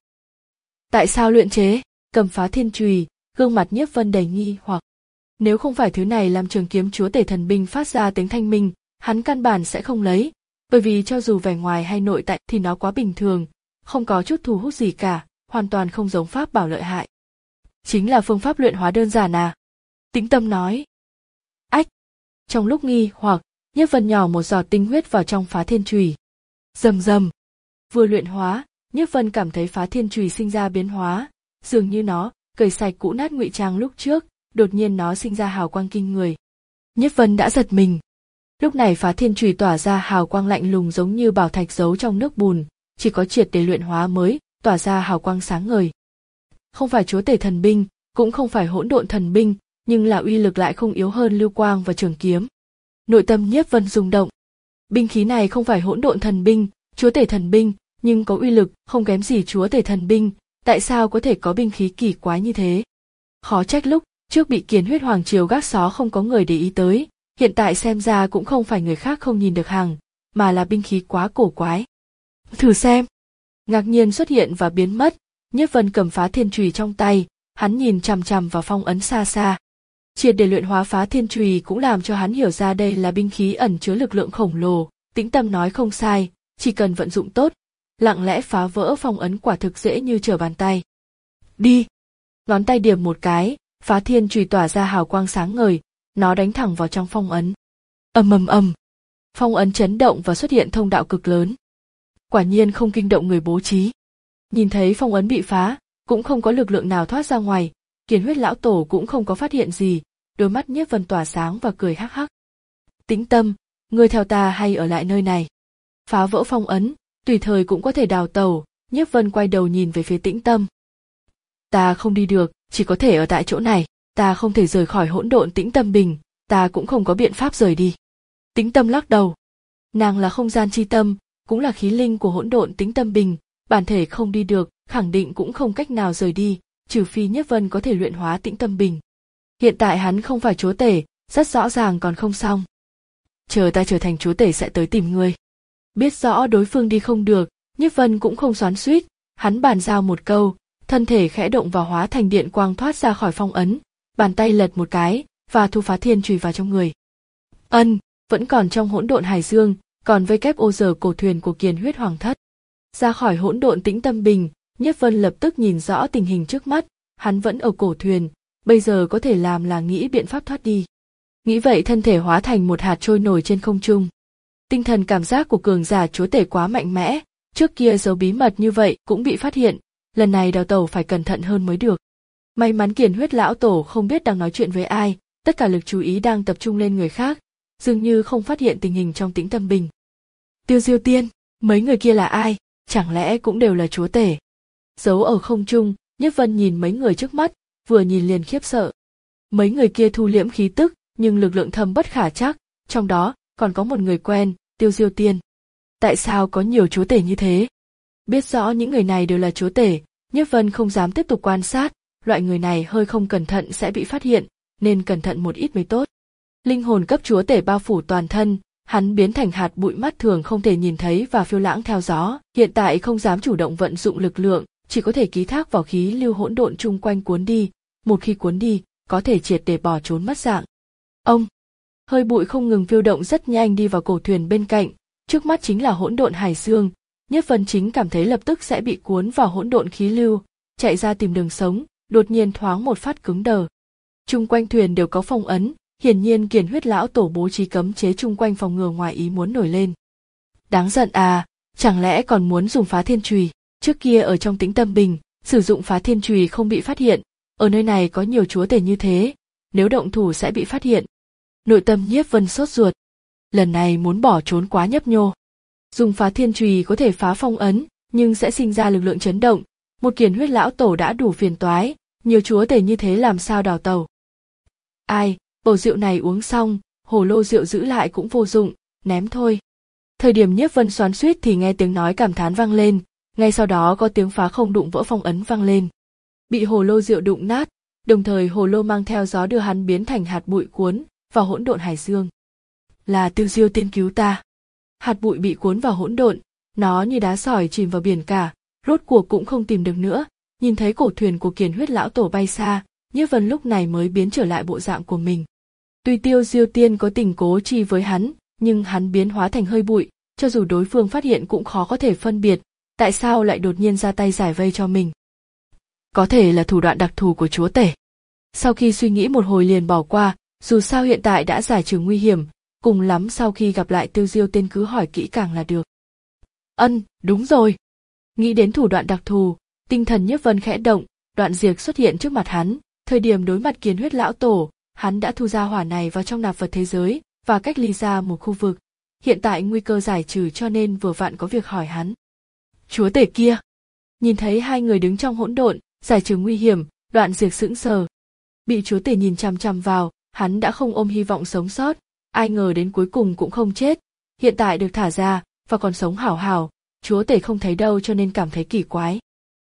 Tại sao luyện chế? Cầm phá thiên chùy, gương mặt Nhiếp Vân đầy nghi hoặc. Nếu không phải thứ này làm trường kiếm chúa tể thần binh phát ra tiếng thanh minh, hắn căn bản sẽ không lấy, bởi vì cho dù vẻ ngoài hay nội tại thì nó quá bình thường, không có chút thu hút gì cả, hoàn toàn không giống pháp bảo lợi hại. Chính là phương pháp luyện hóa đơn giản à? Tĩnh Tâm nói. Ách! Trong lúc nghi hoặc, Nhiếp Vân nhỏ một giọt tinh huyết vào trong phá thiên chùy. Rầm rầm! Vừa luyện hóa, Nhiếp Vân cảm thấy phá thiên chùy sinh ra biến hóa, dường như nó cởi sạch cũ nát ngụy trang lúc trước, đột nhiên nó sinh ra hào quang kinh người. Nhiếp Vân đã giật mình. Lúc này phá thiên chùy tỏa ra hào quang lạnh lùng giống như bảo thạch giấu trong nước bùn, chỉ có triệt để luyện hóa mới tỏa ra hào quang sáng ngời. Không phải chúa tể thần binh, cũng không phải hỗn độn thần binh, nhưng là uy lực lại không yếu hơn lưu quang và trường kiếm. Nội tâm Nhiếp Vân rung động. Binh khí này không phải hỗn độn thần binh, chúa tể thần binh, nhưng có uy lực không kém gì chúa tể thần binh, tại sao có thể có binh khí kỳ quái như thế? Khó trách lúc trước bị Kiền Huyết Hoàng Triều gác xó không có người để ý tới, hiện tại xem ra cũng không phải người khác không nhìn được hàng, mà là binh khí quá cổ quái. Thử xem. Ngạc nhiên xuất hiện và biến mất, Nhiếp Vân cầm phá thiên chùy trong tay, hắn nhìn chằm chằm vào phong ấn xa xa. Triệt để luyện hóa phá thiên chùy cũng làm cho hắn hiểu ra đây là binh khí ẩn chứa lực lượng khổng lồ. Tĩnh Tâm nói không sai, chỉ cần vận dụng tốt, lặng lẽ phá vỡ phong ấn quả thực dễ như trở bàn tay. Đi! Ngón tay điểm một cái, phá thiên chùy tỏa ra hào quang sáng ngời, nó đánh thẳng vào trong phong ấn. Ầm ầm ầm, phong ấn chấn động và xuất hiện thông đạo cực lớn. Quả nhiên không kinh động người bố trí. Nhìn thấy phong ấn bị phá, cũng không có lực lượng nào thoát ra ngoài, Kiền Huyết lão tổ cũng không có phát hiện gì, đôi mắt Nhiếp Vân tỏa sáng và cười hắc hắc. Tĩnh Tâm, ngươi theo ta hay ở lại nơi này? Phá vỡ phong ấn, tùy thời cũng có thể đào tẩu. Nhiếp Vân quay đầu nhìn về phía Tĩnh Tâm. Ta không đi được, chỉ có thể ở tại chỗ này, ta không thể rời khỏi hỗn độn Tĩnh Tâm Bình, ta cũng không có biện pháp rời đi. Tĩnh Tâm lắc đầu. Nàng là không gian chi tâm, cũng là khí linh của hỗn độn Tĩnh Tâm Bình, bản thể không đi được, khẳng định cũng không cách nào rời đi, trừ phi Nhiếp Vân có thể luyện hóa Tĩnh Tâm Bình. Hiện tại hắn không phải chúa tể, rất rõ ràng còn không xong. Chờ ta trở thành chúa tể sẽ tới tìm ngươi. Biết rõ đối phương đi không được, Nhiếp Vân cũng không xoắn xuýt, hắn bàn giao một câu, thân thể khẽ động và hóa thành điện quang thoát ra khỏi phong ấn, bàn tay lật một cái và thu phá thiên chùy vào trong người. Ân, vẫn còn trong hỗn độn hải dương, còn vây kép ô giờ cổ thuyền của Kiền Huyết Hoàng thất. Ra khỏi hỗn độn Tĩnh Tâm Bình, Nhiếp Vân lập tức nhìn rõ tình hình trước mắt, hắn vẫn ở cổ thuyền, bây giờ có thể làm là nghĩ biện pháp thoát đi. Nghĩ vậy thân thể hóa thành một hạt trôi nổi trên không trung. Tinh thần cảm giác của cường giả chúa tể quá mạnh mẽ, trước kia giấu bí mật như vậy cũng bị phát hiện, lần này đào tẩu phải cẩn thận hơn mới được. May mắn Kiền Huyết lão tổ không biết đang nói chuyện với ai, tất cả lực chú ý đang tập trung lên người khác, dường như không phát hiện tình hình trong Tĩnh Tâm Bình. Tiêu Diêu Tiên, mấy người kia là ai, chẳng lẽ cũng đều là chúa tể? Giấu ở không trung, Nhiếp Vân nhìn mấy người trước mắt, vừa nhìn liền khiếp sợ. Mấy người kia thu liễm khí tức, nhưng lực lượng thâm bất khả trắc, trong đó còn có một người quen, Tiêu Diêu Tiên. Tại sao có nhiều chúa tể như thế? Biết rõ những người này đều là chúa tể, Nhiếp Vân không dám tiếp tục quan sát, loại người này hơi không cẩn thận sẽ bị phát hiện, nên cẩn thận một ít mới tốt. Linh hồn cấp chúa tể bao phủ toàn thân, hắn biến thành hạt bụi mắt thường không thể nhìn thấy và phiêu lãng theo gió, hiện tại không dám chủ động vận dụng lực lượng, chỉ có thể ký thác vào khí lưu hỗn độn chung quanh cuốn đi, một khi cuốn đi, có thể triệt để bỏ trốn mất dạng. Ông, hơi bụi không ngừng phiêu động rất nhanh đi vào cổ thuyền bên cạnh, trước mắt chính là hỗn độn hải dương, Nhiếp Vân chính cảm thấy lập tức sẽ bị cuốn vào hỗn độn khí lưu, chạy ra tìm đường sống, đột nhiên thoáng một phát cứng đờ. Chung quanh thuyền đều có phong ấn, hiển nhiên Kiền Huyết lão tổ bố trí cấm chế chung quanh phòng ngừa ngoài ý muốn nổi lên. Đáng giận à, chẳng lẽ còn muốn dùng phá thiên chùy? Trước kia ở trong Tĩnh Tâm Bình, sử dụng phá thiên chùy không bị phát hiện, ở nơi này có nhiều chúa tể như thế, nếu động thủ sẽ bị phát hiện. Nội tâm Nhiếp Vân sốt ruột, lần này muốn bỏ trốn quá nhấp nhô. Dùng phá thiên chùy có thể phá phong ấn, nhưng sẽ sinh ra lực lượng chấn động, một Kiền Huyết lão tổ đã đủ phiền toái, nhiều chúa tể như thế làm sao đào tẩu. Ai, bầu rượu này uống xong, hồ lô rượu giữ lại cũng vô dụng, ném thôi. Thời điểm Nhiếp Vân xoắn xuýt thì nghe tiếng nói cảm thán vang lên, ngay sau đó có tiếng phá không đụng vỡ phong ấn vang lên. Bị hồ lô rượu đụng nát, đồng thời hồ lô mang theo gió đưa hắn biến thành hạt bụi cuốn vào hỗn độn hải dương. Là Tiêu Diêu tiên cứu ta. Hạt bụi bị cuốn vào hỗn độn, nó như đá sỏi chìm vào biển cả, rốt cuộc cũng không tìm được nữa. Nhìn thấy cổ thuyền của Kiền Huyết lão tổ bay xa, Nhiếp Vân lúc này mới biến trở lại bộ dạng của mình. Tuy Tiêu Diêu tiên có tình cố chi với hắn, nhưng hắn biến hóa thành hơi bụi, cho dù đối phương phát hiện cũng khó có thể phân biệt, tại sao lại đột nhiên ra tay giải vây cho mình. Có thể là thủ đoạn đặc thù của chúa tể. Sau khi suy nghĩ một hồi liền bỏ qua, dù sao hiện tại đã giải trừ nguy hiểm, cùng lắm sau khi gặp lại Tiêu Diêu tiên cứ hỏi kỹ càng là được. Ân, đúng rồi. Nghĩ đến thủ đoạn đặc thù, tinh thần Nhiếp Vân khẽ động, Đoạn Diệt xuất hiện trước mặt hắn. Thời điểm đối mặt Kiền Huyết lão tổ, hắn đã thu ra hỏa này vào trong nạp vật thế giới và cách ly ra một khu vực. Hiện tại nguy cơ giải trừ cho nên vừa vặn có việc hỏi hắn. Chúa tể kia. Nhìn thấy hai người đứng trong hỗn độn, giải trừ nguy hiểm, Đoạn Diệt sững sờ. Bị chúa tể nhìn chằm chằm vào, hắn đã không ôm hy vọng sống sót, ai ngờ đến cuối cùng cũng không chết. Hiện tại được thả ra và còn sống hảo hảo, chúa tể không thấy đâu cho nên cảm thấy kỳ quái.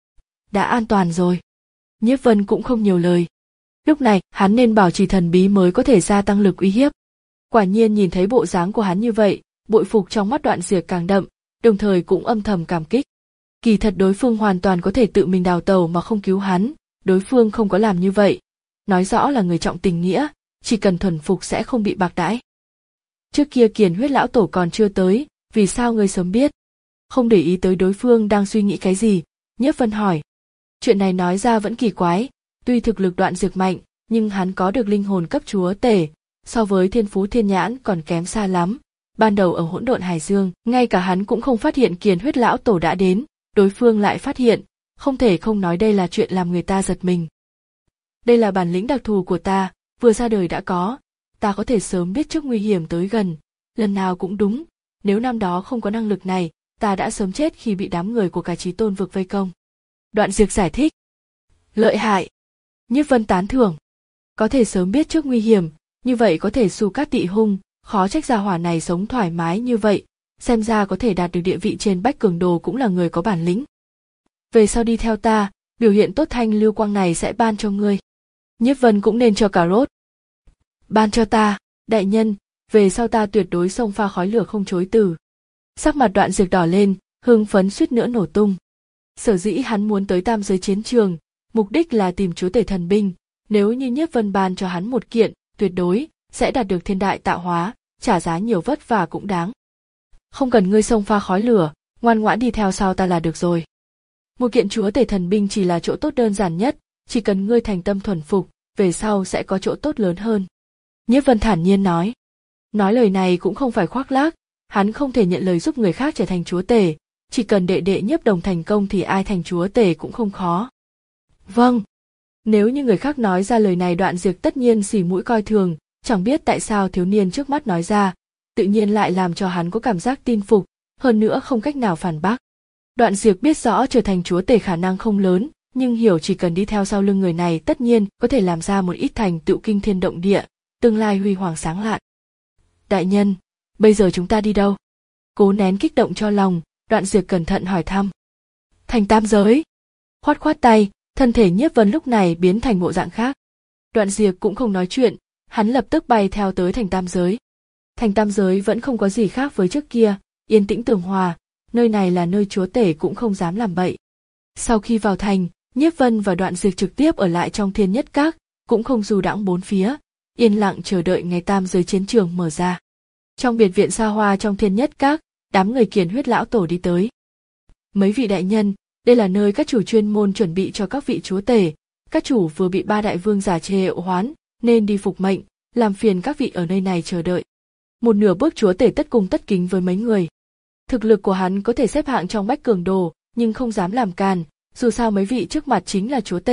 Đã an toàn rồi. Nhiếp Vân cũng không nhiều lời. Lúc này hắn nên bảo trì thần bí mới có thể gia tăng lực uy hiếp. Quả nhiên nhìn thấy bộ dáng của hắn như vậy, bội phục trong mắt Đoạn Diệt càng đậm, đồng thời cũng âm thầm cảm kích. Kỳ thật đối phương hoàn toàn có thể tự mình đào tẩu mà không cứu hắn, đối phương không có làm như vậy. Nói rõ là người trọng tình nghĩa, chỉ cần thuần phục sẽ không bị bạc đãi. Trước kia Kiền Huyết lão tổ còn chưa tới, vì sao ngươi sớm biết? Không để ý tới đối phương đang suy nghĩ cái gì, Nhiếp Vân hỏi. Chuyện này nói ra vẫn kỳ quái, tuy thực lực Đoạn Diệt mạnh, nhưng hắn có được linh hồn cấp chúa tể, so với thiên phú thiên nhãn còn kém xa lắm. Ban đầu ở hỗn độn hải dương, ngay cả hắn cũng không phát hiện Kiền Huyết lão tổ đã đến, đối phương lại phát hiện, không thể không nói đây là chuyện làm người ta giật mình. Đây là bản lĩnh đặc thù của ta, vừa ra đời đã có, ta có thể sớm biết trước nguy hiểm tới gần, lần nào cũng đúng, nếu năm đó không có năng lực này, ta đã sớm chết khi bị đám người của cả Chí Tôn vực vây công. Đoạn Diệt giải thích. Lợi hại. Nhiếp Vân tán thưởng. Có thể sớm biết trước nguy hiểm, như vậy có thể xù cát tị hung, khó trách gia hỏa này sống thoải mái như vậy, xem ra có thể đạt được địa vị trên bách cường đồ cũng là người có bản lĩnh. Về sau đi theo ta, biểu hiện tốt thanh lưu quang này sẽ ban cho ngươi. Nhiếp Vân cũng nên cho cà rốt. Ban cho ta, đại nhân, về sau ta tuyệt đối xông pha khói lửa không chối từ. Sắc mặt Đoạn Diệt đỏ lên, hưng phấn suýt nữa nổ tung. Sở dĩ hắn muốn tới tam giới chiến trường, mục đích là tìm chúa tể thần binh, nếu như Nhiếp Vân ban cho hắn một kiện, tuyệt đối sẽ đạt được thiên đại tạo hóa, trả giá nhiều vất vả cũng đáng. Không cần ngươi xông pha khói lửa, ngoan ngoãn đi theo sau ta là được rồi. Một kiện chúa tể thần binh chỉ là chỗ tốt đơn giản nhất, chỉ cần ngươi thành tâm thuần phục, về sau sẽ có chỗ tốt lớn hơn. Nhiếp Vân thản nhiên nói. Nói lời này cũng không phải khoác lác, hắn không thể nhận lời giúp người khác trở thành chúa tể, chỉ cần đệ đệ Nhiếp Đồng thành công thì ai thành chúa tể cũng không khó. Vâng. Nếu như người khác nói ra lời này Đoạn Diệt tất nhiên xỉ mũi coi thường, chẳng biết tại sao thiếu niên trước mắt nói ra, tự nhiên lại làm cho hắn có cảm giác tin phục, hơn nữa không cách nào phản bác. Đoạn Diệt biết rõ trở thành chúa tể khả năng không lớn, nhưng hiểu chỉ cần đi theo sau lưng người này tất nhiên có thể làm ra một ít thành tựu kinh thiên động địa, tương lai huy hoàng sáng lạn. Đại nhân, bây giờ chúng ta đi đâu? Cố nén kích động cho lòng, Đoạn Diệt cẩn thận hỏi thăm. Thành tam giới. Khoát khoát tay, thân thể Nhiếp Vân lúc này biến thành bộ dạng khác. Đoạn Diệt cũng không nói chuyện, hắn lập tức bay theo tới thành tam giới. Thành tam giới vẫn không có gì khác với trước kia, yên tĩnh tường hòa, nơi này là nơi chúa tể cũng không dám làm bậy. Sau khi vào thành, Nhiếp Vân và Đoạn Diệt trực tiếp ở lại trong Thiên Nhất Các, cũng không du đãng bốn phía, yên lặng chờ đợi ngày tam giới chiến trường mở ra. Trong biệt viện xa hoa trong Thiên Nhất Các, đám người Kiền Huyết lão tổ đi tới. Mấy vị đại nhân, đây là nơi các chủ chuyên môn chuẩn bị cho các vị chúa tể, các chủ vừa bị ba đại vương giả triệu hoán, nên đi phục mệnh, làm phiền các vị ở nơi này chờ đợi. Một nửa bước chúa tể tất cung tất kính với mấy người. Thực lực của hắn có thể xếp hạng trong bách cường đồ, nhưng không dám làm càn, dù sao mấy vị trước mặt chính là chúa tể,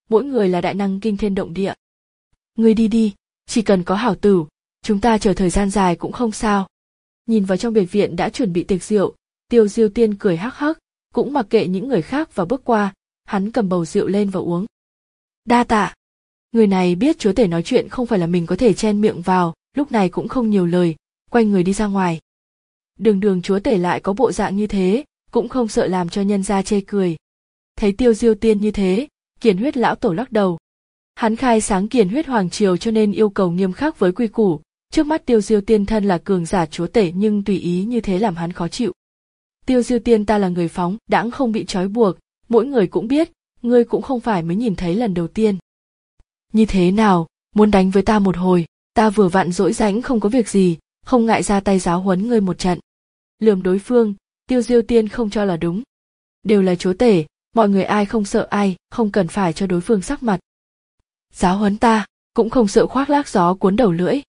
mỗi người là đại năng kinh thiên động địa. Ngươi đi đi, chỉ cần có hảo tử, chúng ta chờ thời gian dài cũng không sao. Nhìn vào trong biệt viện đã chuẩn bị tiệc rượu, Tiêu Diêu Tiên cười hắc hắc, cũng mặc kệ những người khác và bước qua, hắn cầm bầu rượu lên và uống. Đa tạ. Người này biết chúa tể nói chuyện không phải là mình có thể chen miệng vào, lúc này cũng không nhiều lời, quay người đi ra ngoài. Đường đường chúa tể lại có bộ dạng như thế, cũng không sợ làm cho nhân gia chê cười. Thấy Tiêu Diêu Tiên như thế, Kiền Huyết lão tổ lắc đầu. Hắn khai sáng Kiền Huyết hoàng triều cho nên yêu cầu nghiêm khắc với quy củ, trước mắt Tiêu Diêu Tiên thân là cường giả chúa tể nhưng tùy ý như thế làm hắn khó chịu. Tiêu Diêu Tiên ta là người phóng đãng không bị trói buộc, mỗi người cũng biết, ngươi cũng không phải mới nhìn thấy lần đầu tiên. Như thế nào, muốn đánh với ta một hồi, ta vừa vặn rỗi rãnh không có việc gì, không ngại ra tay giáo huấn ngươi một trận. Lườm đối phương, Tiêu Diêu Tiên không cho là đúng. Đều là chúa tể, mọi người ai không sợ ai, không cần phải cho đối phương sắc mặt. Giáo huấn ta, cũng không sợ khoác lác gió cuốn đầu lưỡi.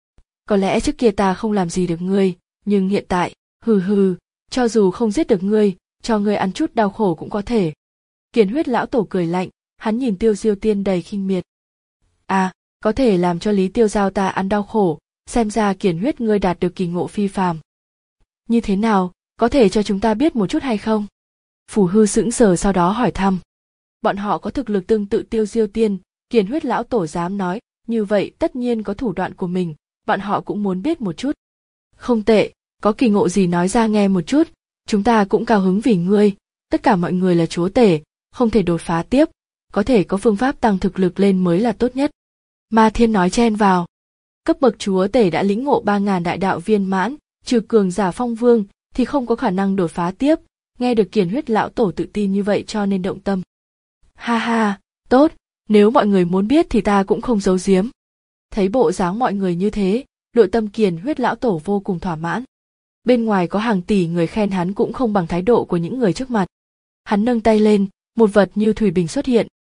Có lẽ trước kia ta không làm gì được ngươi, nhưng hiện tại, hừ hừ, cho dù không giết được ngươi, cho ngươi ăn chút đau khổ cũng có thể. Kiền Huyết lão tổ cười lạnh, hắn nhìn Tiêu Diêu Tiên đầy khinh miệt. À, có thể làm cho Lý Tiêu Giao ta ăn đau khổ, xem ra Kiền Huyết ngươi đạt được kỳ ngộ phi phàm. Như thế nào, có thể cho chúng ta biết một chút hay không? Phù Hư sững sờ sau đó hỏi thăm. Bọn họ có thực lực tương tự Tiêu Diêu Tiên, Kiền Huyết lão tổ dám nói, như vậy tất nhiên có thủ đoạn của mình, bọn họ cũng muốn biết một chút. Không tệ, có kỳ ngộ gì nói ra nghe một chút, chúng ta cũng cao hứng vì ngươi, tất cả mọi người là chúa tể, không thể đột phá tiếp, có thể có phương pháp tăng thực lực lên mới là tốt nhất. Ma Thiên nói chen vào. Cấp bậc chúa tể đã lĩnh ngộ ba ngàn đại đạo viên mãn, trừ cường giả phong vương, thì không có khả năng đột phá tiếp, nghe được Kiền Huyết lão tổ tự tin như vậy cho nên động tâm. Ha ha, tốt, nếu mọi người muốn biết thì ta cũng không giấu giếm. Thấy bộ dáng mọi người như thế, nội tâm Kiền Huyết lão tổ vô cùng thỏa mãn. Bên ngoài có hàng tỷ người khen hắn cũng không bằng thái độ của những người trước mặt. Hắn nâng tay lên, một vật như thủy bình xuất hiện.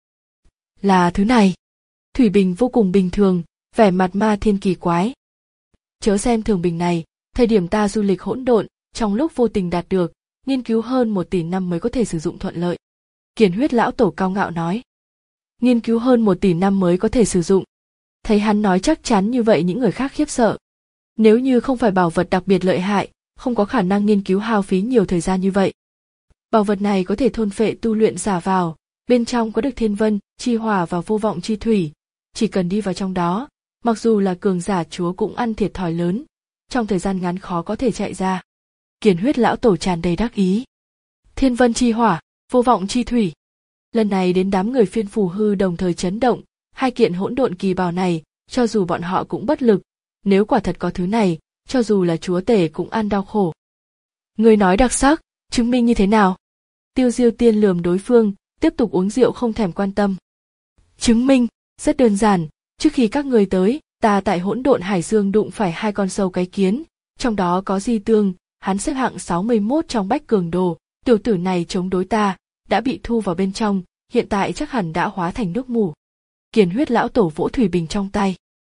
Là thứ này. Thủy bình vô cùng bình thường, vẻ mặt Ma Thiên kỳ quái. Chớ xem thường bình này, thời điểm ta du lịch hỗn độn, trong lúc vô tình đạt được, nghiên cứu hơn một tỷ năm mới có thể sử dụng thuận lợi. Kiền Huyết lão tổ cao ngạo nói. Nghiên cứu hơn một tỷ năm mới có thể sử dụng. Thấy hắn nói chắc chắn như vậy những người khác khiếp sợ. Nếu như không phải bảo vật đặc biệt lợi hại, không có khả năng nghiên cứu hao phí nhiều thời gian như vậy. Bảo vật này có thể thôn phệ tu luyện giả vào, bên trong có được thiên vân, chi hỏa và vô vọng chi thủy. Chỉ cần đi vào trong đó, mặc dù là cường giả chúa cũng ăn thiệt thòi lớn, trong thời gian ngắn khó có thể chạy ra. Kiền Huyết lão tổ tràn đầy đắc ý. Thiên vân chi hỏa, vô vọng chi thủy. Lần này đến đám người phiên Phù Hư đồng thời chấn động, hai kiện hỗn độn kỳ bảo này, cho dù bọn họ cũng bất lực, nếu quả thật có thứ này, cho dù là chúa tể cũng ăn đau khổ. Người nói đặc sắc, chứng minh như thế nào? Tiêu Diêu Tiên lườm đối phương, tiếp tục uống rượu không thèm quan tâm. Chứng minh, rất đơn giản, trước khi các người tới, ta tại hỗn độn hải dương đụng phải hai con sâu cái kiến, trong đó có Di Tương, hắn xếp hạng sáu mươi mốt trong bách cường đồ, tiểu tử này chống đối ta, đã bị thu vào bên trong, hiện tại chắc hẳn đã hóa thành nước mù. Kiền Huyết lão tổ vỗ thủy bình trong tay.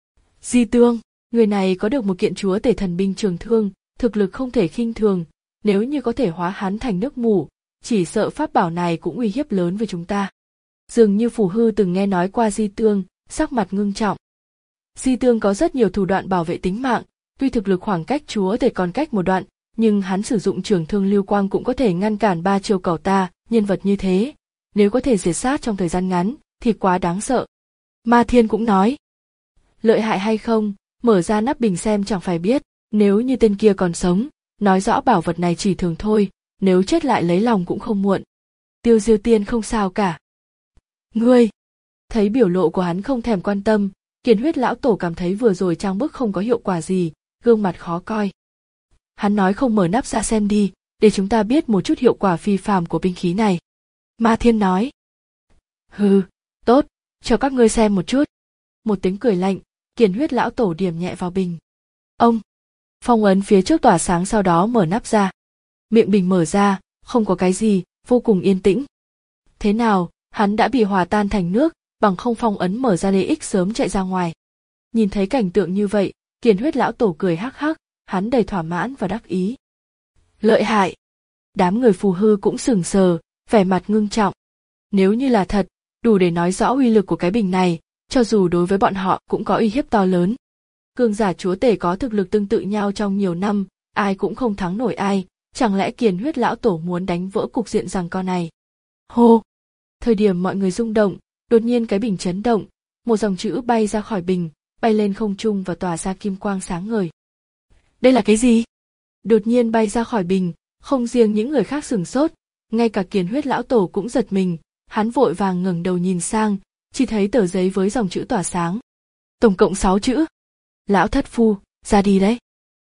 Di Tương, người này có được một kiện chúa tể thần binh trường thương, thực lực không thể khinh thường, nếu như có thể hóa hắn thành nước mù, chỉ sợ pháp bảo này cũng uy hiếp lớn với chúng ta. Dường như Phù Hư từng nghe nói qua Di Tương, sắc mặt ngưng trọng. Di Tương có rất nhiều thủ đoạn bảo vệ tính mạng, tuy thực lực khoảng cách chúa tể còn cách một đoạn, nhưng hắn sử dụng trường thương lưu quang cũng có thể ngăn cản ba chiêu cầu ta, nhân vật như thế, nếu có thể diệt sát trong thời gian ngắn, thì quá đáng sợ. Ma Thiên cũng nói, lợi hại hay không, mở ra nắp bình xem chẳng phải biết, nếu như tên kia còn sống, nói rõ bảo vật này chỉ thường thôi, nếu chết lại lấy lòng cũng không muộn. Tiêu Diêu Tiên không sao cả. Ngươi, thấy biểu lộ của hắn không thèm quan tâm, Kiền Huyết lão tổ cảm thấy vừa rồi trang bức không có hiệu quả gì, gương mặt khó coi. Hắn nói không mở nắp ra xem đi, để chúng ta biết một chút hiệu quả phi phàm của binh khí này. Ma Thiên nói. Hừ, tốt, cho các ngươi xem một chút. Một tiếng cười lạnh, Kiền Huyết lão tổ điểm nhẹ vào bình. Ông, phong ấn phía trước tỏa sáng sau đó mở nắp ra. Miệng bình mở ra, không có cái gì, vô cùng yên tĩnh. Thế nào, hắn đã bị hòa tan thành nước, bằng không phong ấn mở ra Lê Ích sớm chạy ra ngoài. Nhìn thấy cảnh tượng như vậy, Kiền Huyết lão tổ cười hắc hắc, hắn đầy thỏa mãn và đắc ý. Lợi hại. Đám người Phù Hư cũng sừng sờ, vẻ mặt ngưng trọng. Nếu như là thật, đủ để nói rõ uy lực của cái bình này, cho dù đối với bọn họ cũng có uy hiếp to lớn. Cường giả chúa tể có thực lực tương tự nhau trong nhiều năm, ai cũng không thắng nổi ai, chẳng lẽ Kiền Huyết lão tổ muốn đánh vỡ cục diện giằng co này? Hô! Thời điểm mọi người rung động, đột nhiên cái bình chấn động, một dòng chữ bay ra khỏi bình, bay lên không trung và tỏa ra kim quang sáng ngời. Đây là cái gì? Đột nhiên bay ra khỏi bình, không riêng những người khác sửng sốt, ngay cả Kiền Huyết lão tổ cũng giật mình, hắn vội vàng ngẩng đầu nhìn sang, chỉ thấy tờ giấy với dòng chữ tỏa sáng. Tổng cộng sáu chữ. Lão thất phu, ra đi đấy.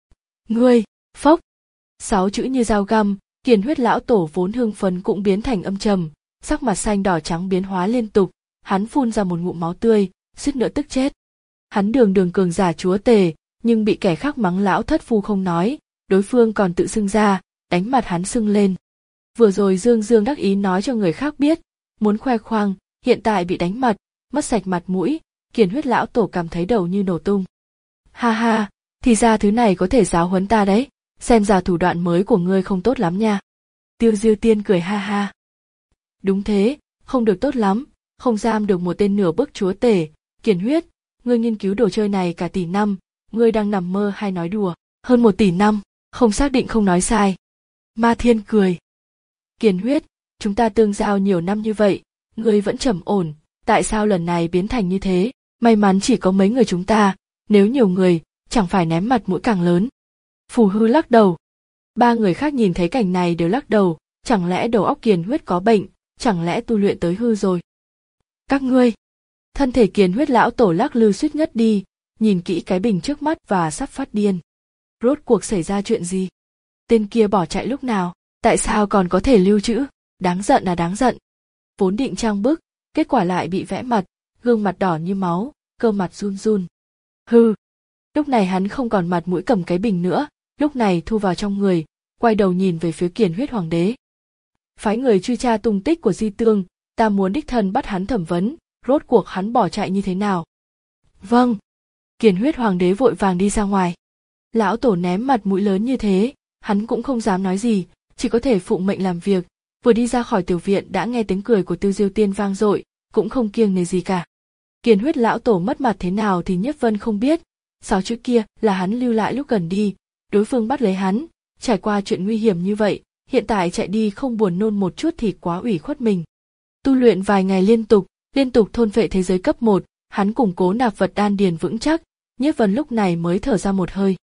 Ngươi, phốc. Sáu chữ như dao găm, Kiền Huyết lão tổ vốn hưng phấn cũng biến thành âm trầm, sắc mặt xanh đỏ trắng biến hóa liên tục, hắn phun ra một ngụm máu tươi, suýt nữa tức chết. Hắn đường đường cường giả chúa tể, nhưng bị kẻ khác mắng lão thất phu không nói, đối phương còn tự xưng ra, đánh mặt hắn sưng lên. Vừa rồi Dương Dương đắc ý nói cho người khác biết, muốn khoe khoang, hiện tại bị đánh mặt, mất sạch mặt mũi, Kiền Huyết lão tổ cảm thấy đầu như nổ tung. Ha ha, thì ra thứ này có thể giáo huấn ta đấy, xem ra thủ đoạn mới của ngươi không tốt lắm nha. Tiêu Diêu Tiên cười ha ha. Đúng thế, không được tốt lắm, không giam được một tên nửa bước chúa tể. Kiền Huyết, ngươi nghiên cứu đồ chơi này cả tỷ năm, ngươi đang nằm mơ hay nói đùa? Hơn một tỷ năm, không xác định không nói sai. Ma Thiên cười. Kiền Huyết, chúng ta tương giao nhiều năm như vậy, ngươi vẫn trầm ổn, tại sao lần này biến thành như thế? May mắn chỉ có mấy người chúng ta, nếu nhiều người, chẳng phải ném mặt mũi càng lớn. Phù Hư lắc đầu. Ba người khác nhìn thấy cảnh này đều lắc đầu, chẳng lẽ đầu óc Kiền Huyết có bệnh, chẳng lẽ tu luyện tới hư rồi? Các ngươi. Thân thể Kiền Huyết lão tổ lắc lư suýt ngất đi, nhìn kỹ cái bình trước mắt và sắp phát điên. Rốt cuộc xảy ra chuyện gì? Tên kia bỏ chạy lúc nào? Tại sao còn có thể lưu trữ? Đáng giận là đáng giận. Vốn định trang bức, kết quả lại bị vẽ mặt, gương mặt đỏ như máu, cơ mặt run run. Hừ. Lúc này hắn không còn mặt mũi cầm cái bình nữa, lúc này thu vào trong người, quay đầu nhìn về phía Kiền Huyết hoàng đế. Phái người truy tra tung tích của Di Tương, ta muốn đích thân bắt hắn thẩm vấn, rốt cuộc hắn bỏ chạy như thế nào? Vâng. Kiền Huyết hoàng đế vội vàng đi ra ngoài. Lão tổ ném mặt mũi lớn như thế, hắn cũng không dám nói gì, chỉ có thể phụng mệnh làm việc. Vừa đi ra khỏi tiểu viện đã nghe tiếng cười của Tiêu Diêu Tiên vang dội, cũng không kiêng nể gì cả. Kiền Huyết lão tổ mất mặt thế nào thì Nhiếp Vân không biết, sáu chữ kia là hắn lưu lại lúc gần đi, đối phương bắt lấy hắn, trải qua chuyện nguy hiểm như vậy, hiện tại chạy đi không buồn nôn một chút thì quá ủy khuất mình. Tu luyện vài ngày liên tục, liên tục thôn phệ thế giới cấp một, hắn củng cố nạp vật đan điền vững chắc, Nhiếp Vân lúc này mới thở ra một hơi.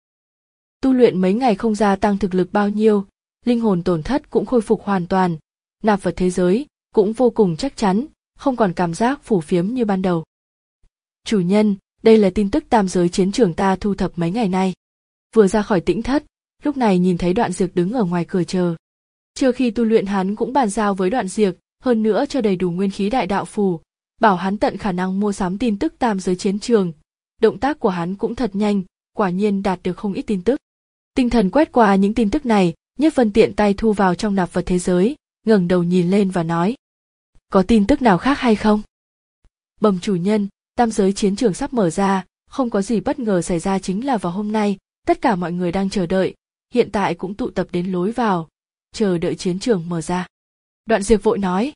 Tu luyện mấy ngày không gia tăng thực lực bao nhiêu, linh hồn tổn thất cũng khôi phục hoàn toàn, nạp vật thế giới cũng vô cùng chắc chắn, không còn cảm giác phủ phiếm như ban đầu. Chủ nhân, đây là tin tức tam giới chiến trường ta thu thập mấy ngày nay. Vừa ra khỏi tĩnh thất, lúc này nhìn thấy Đoạn Diệc đứng ở ngoài cửa chờ. Chưa khi tu luyện hắn cũng bàn giao với Đoạn Diệc, hơn nữa cho đầy đủ nguyên khí đại đạo phù, bảo hắn tận khả năng mua sắm tin tức tam giới chiến trường. Động tác của hắn cũng thật nhanh, quả nhiên đạt được không ít tin tức. Tinh thần quét qua những tin tức này, Nhiếp Vân tiện tay thu vào trong nạp vật thế giới, ngẩng đầu nhìn lên và nói: có tin tức nào khác hay không? Bẩm chủ nhân, tam giới chiến trường sắp mở ra, không có gì bất ngờ xảy ra chính là vào hôm nay, tất cả mọi người đang chờ đợi, hiện tại cũng tụ tập đến lối vào, chờ đợi chiến trường mở ra. Đoạn Diệc vội nói: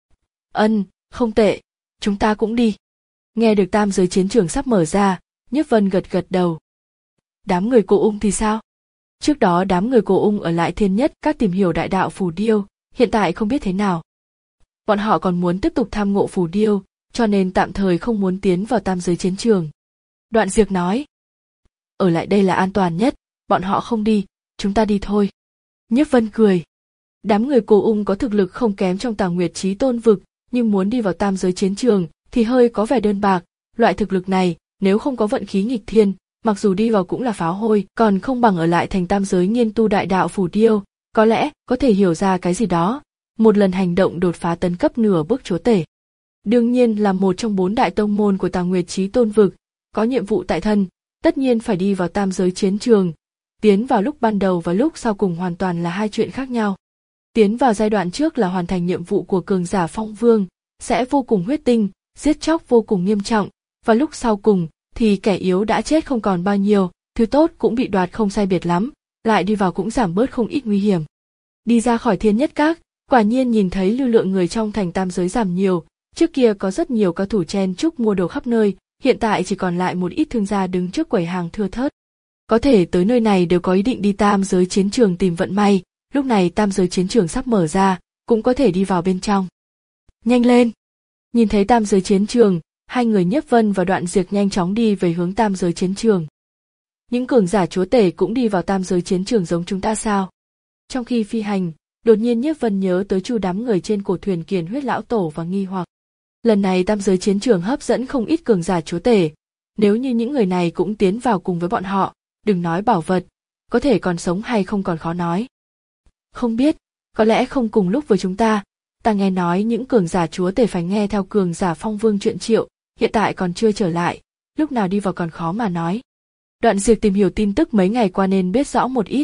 ân, không tệ, chúng ta cũng đi. Nghe được tam giới chiến trường sắp mở ra, Nhiếp Vân gật gật đầu. Đám người Cổ Ung thì sao? Trước đó đám người Cổ Ung ở lại Thiên Nhất Các tìm hiểu đại đạo phù điêu, hiện tại không biết thế nào. Bọn họ còn muốn tiếp tục tham ngộ phù điêu, cho nên tạm thời không muốn tiến vào tam giới chiến trường. Đoạn Diệc nói: ở lại đây là an toàn nhất, bọn họ không đi, chúng ta đi thôi. Nhiếp Vân cười. Đám người Cổ Ung có thực lực không kém trong Tà Nguyệt Chí Tôn vực, nhưng muốn đi vào tam giới chiến trường thì hơi có vẻ đơn bạc, loại thực lực này nếu không có vận khí nghịch thiên, mặc dù đi vào cũng là pháo hôi, còn không bằng ở lại thành tam giới nghiên tu đại đạo phù điêu, có lẽ có thể hiểu ra cái gì đó, một lần hành động đột phá tấn cấp nửa bước chúa tể. Đương nhiên là một trong bốn đại tông môn của Tà Nguyệt Chí Tôn vực, có nhiệm vụ tại thân, tất nhiên phải đi vào tam giới chiến trường. Tiến vào lúc ban đầu và lúc sau cùng hoàn toàn là hai chuyện khác nhau. Tiến vào giai đoạn trước là hoàn thành nhiệm vụ của cường giả phong vương, sẽ vô cùng huyết tinh, giết chóc vô cùng nghiêm trọng, và lúc sau cùng thì kẻ yếu đã chết không còn bao nhiêu, thứ tốt cũng bị đoạt không sai biệt lắm, lại đi vào cũng giảm bớt không ít nguy hiểm. Đi ra khỏi Thiên Nhất Các, quả nhiên nhìn thấy lưu lượng người trong thành tam giới giảm nhiều, Trước kia có rất nhiều cao thủ chen chúc mua đồ khắp nơi, hiện tại chỉ còn lại một ít thương gia đứng trước quầy hàng thưa thớt. Có thể tới nơi này đều có ý định đi tam giới chiến trường tìm vận may, lúc này tam giới chiến trường sắp mở ra, cũng có thể đi vào bên trong. Nhanh lên! Nhìn thấy tam giới chiến trường, hai người Nhiếp Vân và Đoạn Diệc nhanh chóng đi về hướng tam giới chiến trường. Những cường giả chúa tể cũng đi vào tam giới chiến trường giống chúng ta sao? Trong khi phi hành, đột nhiên Nhiếp Vân nhớ tới chu đám người trên cổ thuyền Kiền Huyết lão tổ và nghi hoặc. Lần này tam giới chiến trường hấp dẫn không ít cường giả chúa tể, nếu như những người này cũng tiến vào cùng với bọn họ, đừng nói bảo vật, có thể còn sống hay không còn khó nói. Không biết, có lẽ không cùng lúc với chúng ta, ta nghe nói những cường giả chúa tể phải nghe theo cường giả phong vương Truyện Triệu, hiện tại còn chưa trở lại, lúc nào đi vào còn khó mà nói. Đoạn Diệc tìm hiểu tin tức mấy ngày qua nên biết rõ một ít.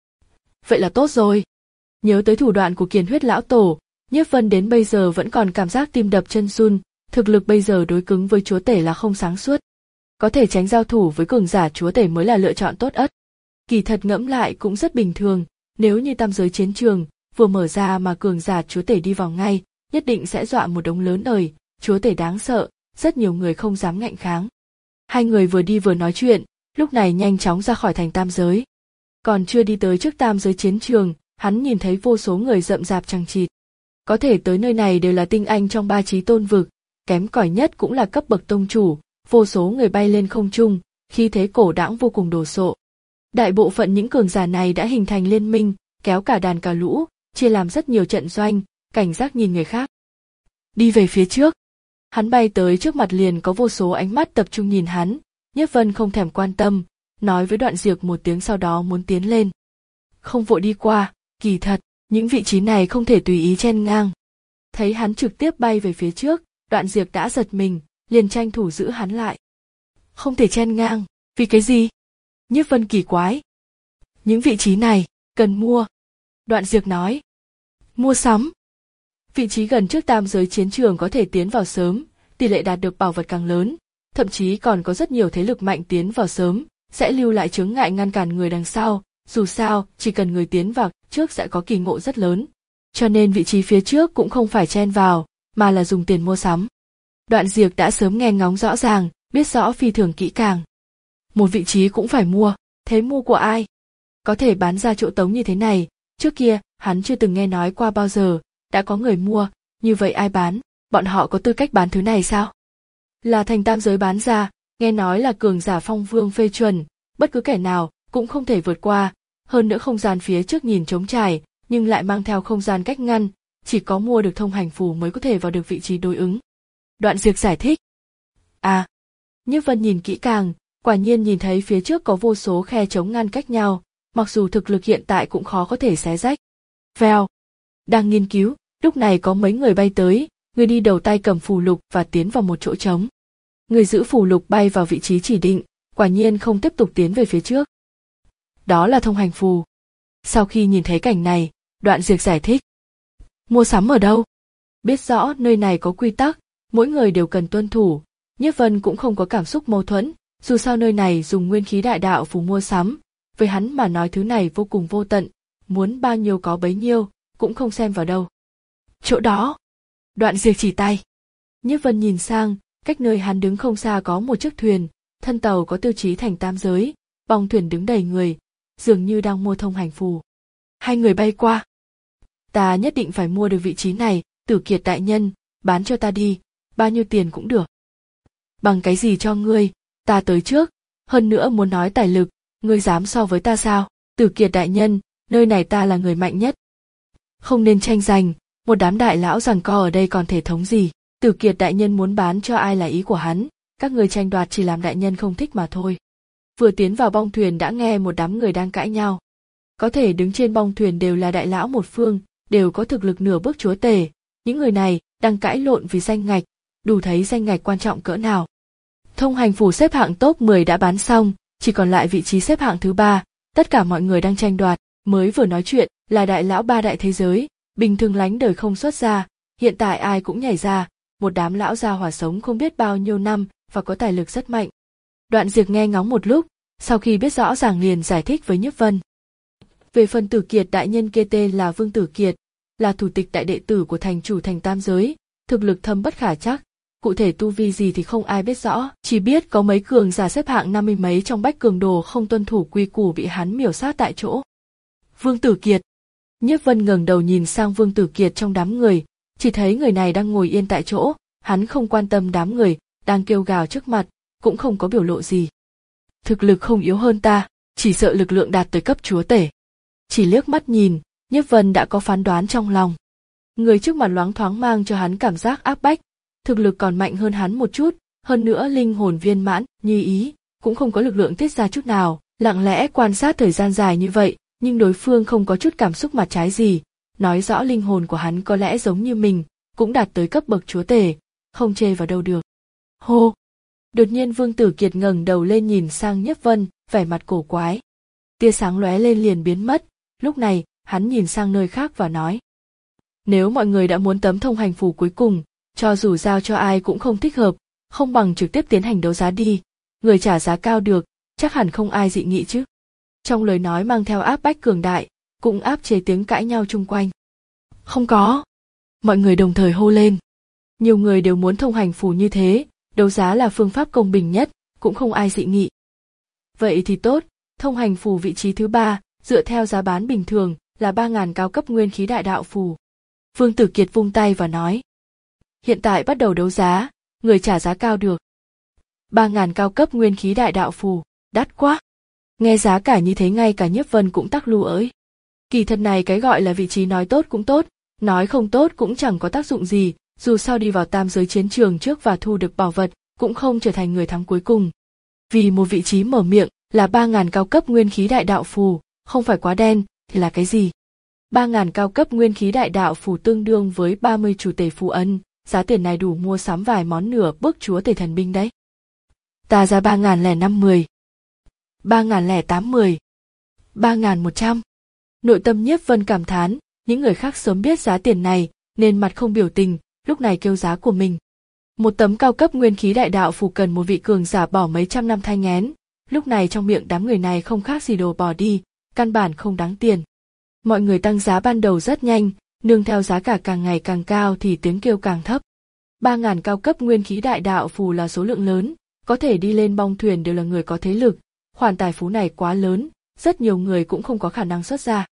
Vậy là tốt rồi. Nhớ tới thủ đoạn của Kiền Huyết lão tổ, Nhiếp Vân đến bây giờ vẫn còn cảm giác tim đập chân run, thực lực bây giờ đối cứng với chúa tể là không sáng suốt. Có thể tránh giao thủ với cường giả chúa tể mới là lựa chọn tốt ất. Kỳ thật ngẫm lại cũng rất bình thường, nếu như tam giới chiến trường vừa mở ra mà cường giả chúa tể đi vào ngay, nhất định sẽ dọa một đống lớn ời, chúa tể đáng sợ, rất nhiều người không dám ngạnh kháng. Hai người vừa đi vừa nói chuyện, lúc này nhanh chóng ra khỏi thành tam giới. Còn chưa đi tới trước tam giới chiến trường, hắn nhìn thấy vô số người rậm rạp chằng chịt. Có thể tới nơi này đều là tinh anh trong ba chí tôn vực, kém cỏi nhất cũng là cấp bậc tông chủ, vô số người bay lên không trung, khí thế cổ đãng vô cùng đồ sộ. Đại bộ phận những cường giả này đã hình thành liên minh, kéo cả đàn cả lũ, chia làm rất nhiều trận doanh, cảnh giác nhìn người khác. Đi về phía trước. Hắn bay tới trước mặt liền có vô số ánh mắt tập trung nhìn hắn, Nhiếp Vân không thèm quan tâm, nói với Đoạn Diệc một tiếng sau đó muốn tiến lên. Không vội đi qua, kỳ thật, những vị trí này không thể tùy ý chen ngang. Thấy hắn trực tiếp bay về phía trước, Đoạn Diệc đã giật mình, liền tranh thủ giữ hắn lại. Không thể chen ngang, vì cái gì? Nhiếp Vân kỳ quái. Những vị trí này, cần mua. Đoạn Diệc nói. Mua sắm. Vị trí gần trước tam giới chiến trường có thể tiến vào sớm, tỷ lệ đạt được bảo vật càng lớn, thậm chí còn có rất nhiều thế lực mạnh tiến vào sớm, sẽ lưu lại chướng ngại ngăn cản người đằng sau, dù sao, chỉ cần người tiến vào trước sẽ có kỳ ngộ rất lớn. Cho nên vị trí phía trước cũng không phải chen vào, mà là dùng tiền mua sắm. Đoạn Diệc đã sớm nghe ngóng rõ ràng, biết rõ phi thường kỹ càng. Một vị trí cũng phải mua, thế mua của ai? Có thể bán ra chỗ tống như thế này, trước kia, hắn chưa từng nghe nói qua bao giờ, đã có người mua, như vậy ai bán, bọn họ có tư cách bán thứ này sao? Là thành tam giới bán ra, nghe nói là cường giả phong vương phê chuẩn, bất cứ kẻ nào cũng không thể vượt qua, hơn nữa không gian phía trước nhìn trống trải, nhưng lại mang theo không gian cách ngăn, chỉ có mua được thông hành phù mới có thể vào được vị trí đối ứng. Đoạn Diệc giải thích. À, Nhiếp Vân nhìn kỹ càng, quả nhiên nhìn thấy phía trước có vô số khe trống ngăn cách nhau, mặc dù thực lực hiện tại cũng khó có thể xé rách. Vèo. Đang nghiên cứu, lúc này có mấy người bay tới, người đi đầu tay cầm phù lục và tiến vào một chỗ trống. Người giữ phù lục bay vào vị trí chỉ định, quả nhiên không tiếp tục tiến về phía trước. Đó là thông hành phù. Sau khi nhìn thấy cảnh này, Đoạn Diệc giải thích. Mua sắm ở đâu? Biết rõ nơi này có quy tắc, mỗi người đều cần tuân thủ, Nhiếp Vân cũng không có cảm xúc mâu thuẫn, dù sao nơi này dùng nguyên khí đại đạo phù mua sắm, với hắn mà nói thứ này vô cùng vô tận, muốn bao nhiêu có bấy nhiêu, cũng không xem vào đâu. Chỗ đó. Đoạn Diệc chỉ tay. Nhiếp Vân nhìn sang, cách nơi hắn đứng không xa có một chiếc thuyền, thân tàu có tiêu chí thành tam giới, bong thuyền đứng đầy người, dường như đang mua thông hành phù. Hai người bay qua. Ta nhất định phải mua được vị trí này, Tử Kiệt đại nhân, bán cho ta đi, bao nhiêu tiền cũng được. Bằng cái gì cho ngươi, ta tới trước, hơn nữa muốn nói tài lực, ngươi dám so với ta sao? Tử Kiệt đại nhân, nơi này ta là người mạnh nhất. Không nên tranh giành, một đám đại lão giằng co ở đây còn thể thống gì? Tử Kiệt đại nhân muốn bán cho ai là ý của hắn, các người tranh đoạt chỉ làm đại nhân không thích mà thôi. Vừa tiến vào bong thuyền đã nghe một đám người đang cãi nhau. Có thể đứng trên bong thuyền đều là đại lão một phương, đều có thực lực nửa bước chúa tể, những người này đang cãi lộn vì danh ngạch, đủ thấy danh ngạch quan trọng cỡ nào. Thông hành phù xếp hạng top mười đã bán xong, chỉ còn lại vị trí xếp hạng thứ ba, tất cả mọi người đang tranh đoạt, mới vừa nói chuyện là đại lão ba đại thế giới, bình thường lánh đời không xuất ra, hiện tại ai cũng nhảy ra, một đám lão gia hỏa sống không biết bao nhiêu năm và có tài lực rất mạnh. Đoạn Diệc nghe ngóng một lúc, sau khi biết rõ ràng liền giải thích với Nhiếp Vân. Về phần Tử Kiệt đại nhân kia tên là Vương Tử Kiệt, là thủ tịch đại đệ tử của thành chủ thành tam giới, thực lực thâm bất khả trắc, cụ thể tu vi gì thì không ai biết rõ, chỉ biết có mấy cường giả xếp hạng năm mươi mấy trong bách cường đồ không tuân thủ quy củ bị hắn miểu sát tại chỗ. Vương Tử Kiệt. Nhiếp Vân ngẩng đầu nhìn sang Vương Tử Kiệt trong đám người, chỉ thấy người này đang ngồi yên tại chỗ, hắn không quan tâm đám người đang kêu gào trước mặt, cũng không có biểu lộ gì. Thực lực không yếu hơn ta, chỉ sợ lực lượng đạt tới cấp chúa tể. Chỉ liếc mắt nhìn, Nhiếp Vân đã có phán đoán trong lòng. Người trước mặt loáng thoáng mang cho hắn cảm giác áp bách, thực lực còn mạnh hơn hắn một chút, hơn nữa linh hồn viên mãn, như ý, cũng không có lực lượng tiết ra chút nào, lặng lẽ quan sát thời gian dài như vậy, nhưng đối phương không có chút cảm xúc mặt trái gì, nói rõ linh hồn của hắn có lẽ giống như mình, cũng đạt tới cấp bậc chúa tể, không chê vào đâu được. Hô! Đột nhiên Vương Tử Kiệt ngẩng đầu lên nhìn sang Nhiếp Vân, vẻ mặt cổ quái. Tia sáng lóe lên liền biến mất, lúc này, hắn nhìn sang nơi khác và nói. Nếu mọi người đã muốn tấm thông hành phù cuối cùng, cho dù giao cho ai cũng không thích hợp, không bằng trực tiếp tiến hành đấu giá đi, người trả giá cao được, chắc hẳn không ai dị nghị chứ. Trong lời nói mang theo áp bách cường đại, cũng áp chế tiếng cãi nhau chung quanh. Không có. Mọi người đồng thời hô lên. Nhiều người đều muốn thông hành phù như thế, đấu giá là phương pháp công bình nhất, cũng không ai dị nghị. Vậy thì tốt, thông hành phù vị trí thứ ba, dựa theo giá bán bình thường, là ba ngàn cao cấp nguyên khí đại đạo phù. Vương Tử Kiệt vung tay và nói. Hiện tại bắt đầu đấu giá, người trả giá cao được. ba ngàn cao cấp nguyên khí đại đạo phù, đắt quá. Nghe giá cả như thế ngay cả Nhiếp Vân cũng tắc lu ới. Kỳ thật này cái gọi là vị trí nói tốt cũng tốt, nói không tốt cũng chẳng có tác dụng gì, dù sao đi vào tam giới chiến trường trước và thu được bảo vật, cũng không trở thành người thắng cuối cùng. Vì một vị trí mở miệng là ba ngàn cao cấp nguyên khí đại đạo phù, không phải quá đen, thì là cái gì? ba ngàn cao cấp nguyên khí đại đạo phù tương đương với ba mươi chủ tể phù ân, giá tiền này đủ mua sắm vài món nửa bước chúa tể thần binh đấy. Ta ra ba ngàn lẻ năm mười. ba ngàn lẻ tám mười. ba ngàn một trăm. Nội tâm Nhiếp Vân cảm thán, những người khác sớm biết giá tiền này, nên mặt không biểu tình, lúc này kêu giá của mình. Một tấm cao cấp nguyên khí đại đạo phù cần một vị cường giả bỏ mấy trăm năm thai nghén, lúc này trong miệng đám người này không khác gì đồ bỏ đi, căn bản không đáng tiền. Mọi người tăng giá ban đầu rất nhanh, nương theo giá cả càng ngày càng cao thì tiếng kêu càng thấp. ba ngàn cao cấp nguyên khí đại đạo phù là số lượng lớn, có thể đi lên bong thuyền đều là người có thế lực, khoản tài phú này quá lớn, rất nhiều người cũng không có khả năng xuất ra.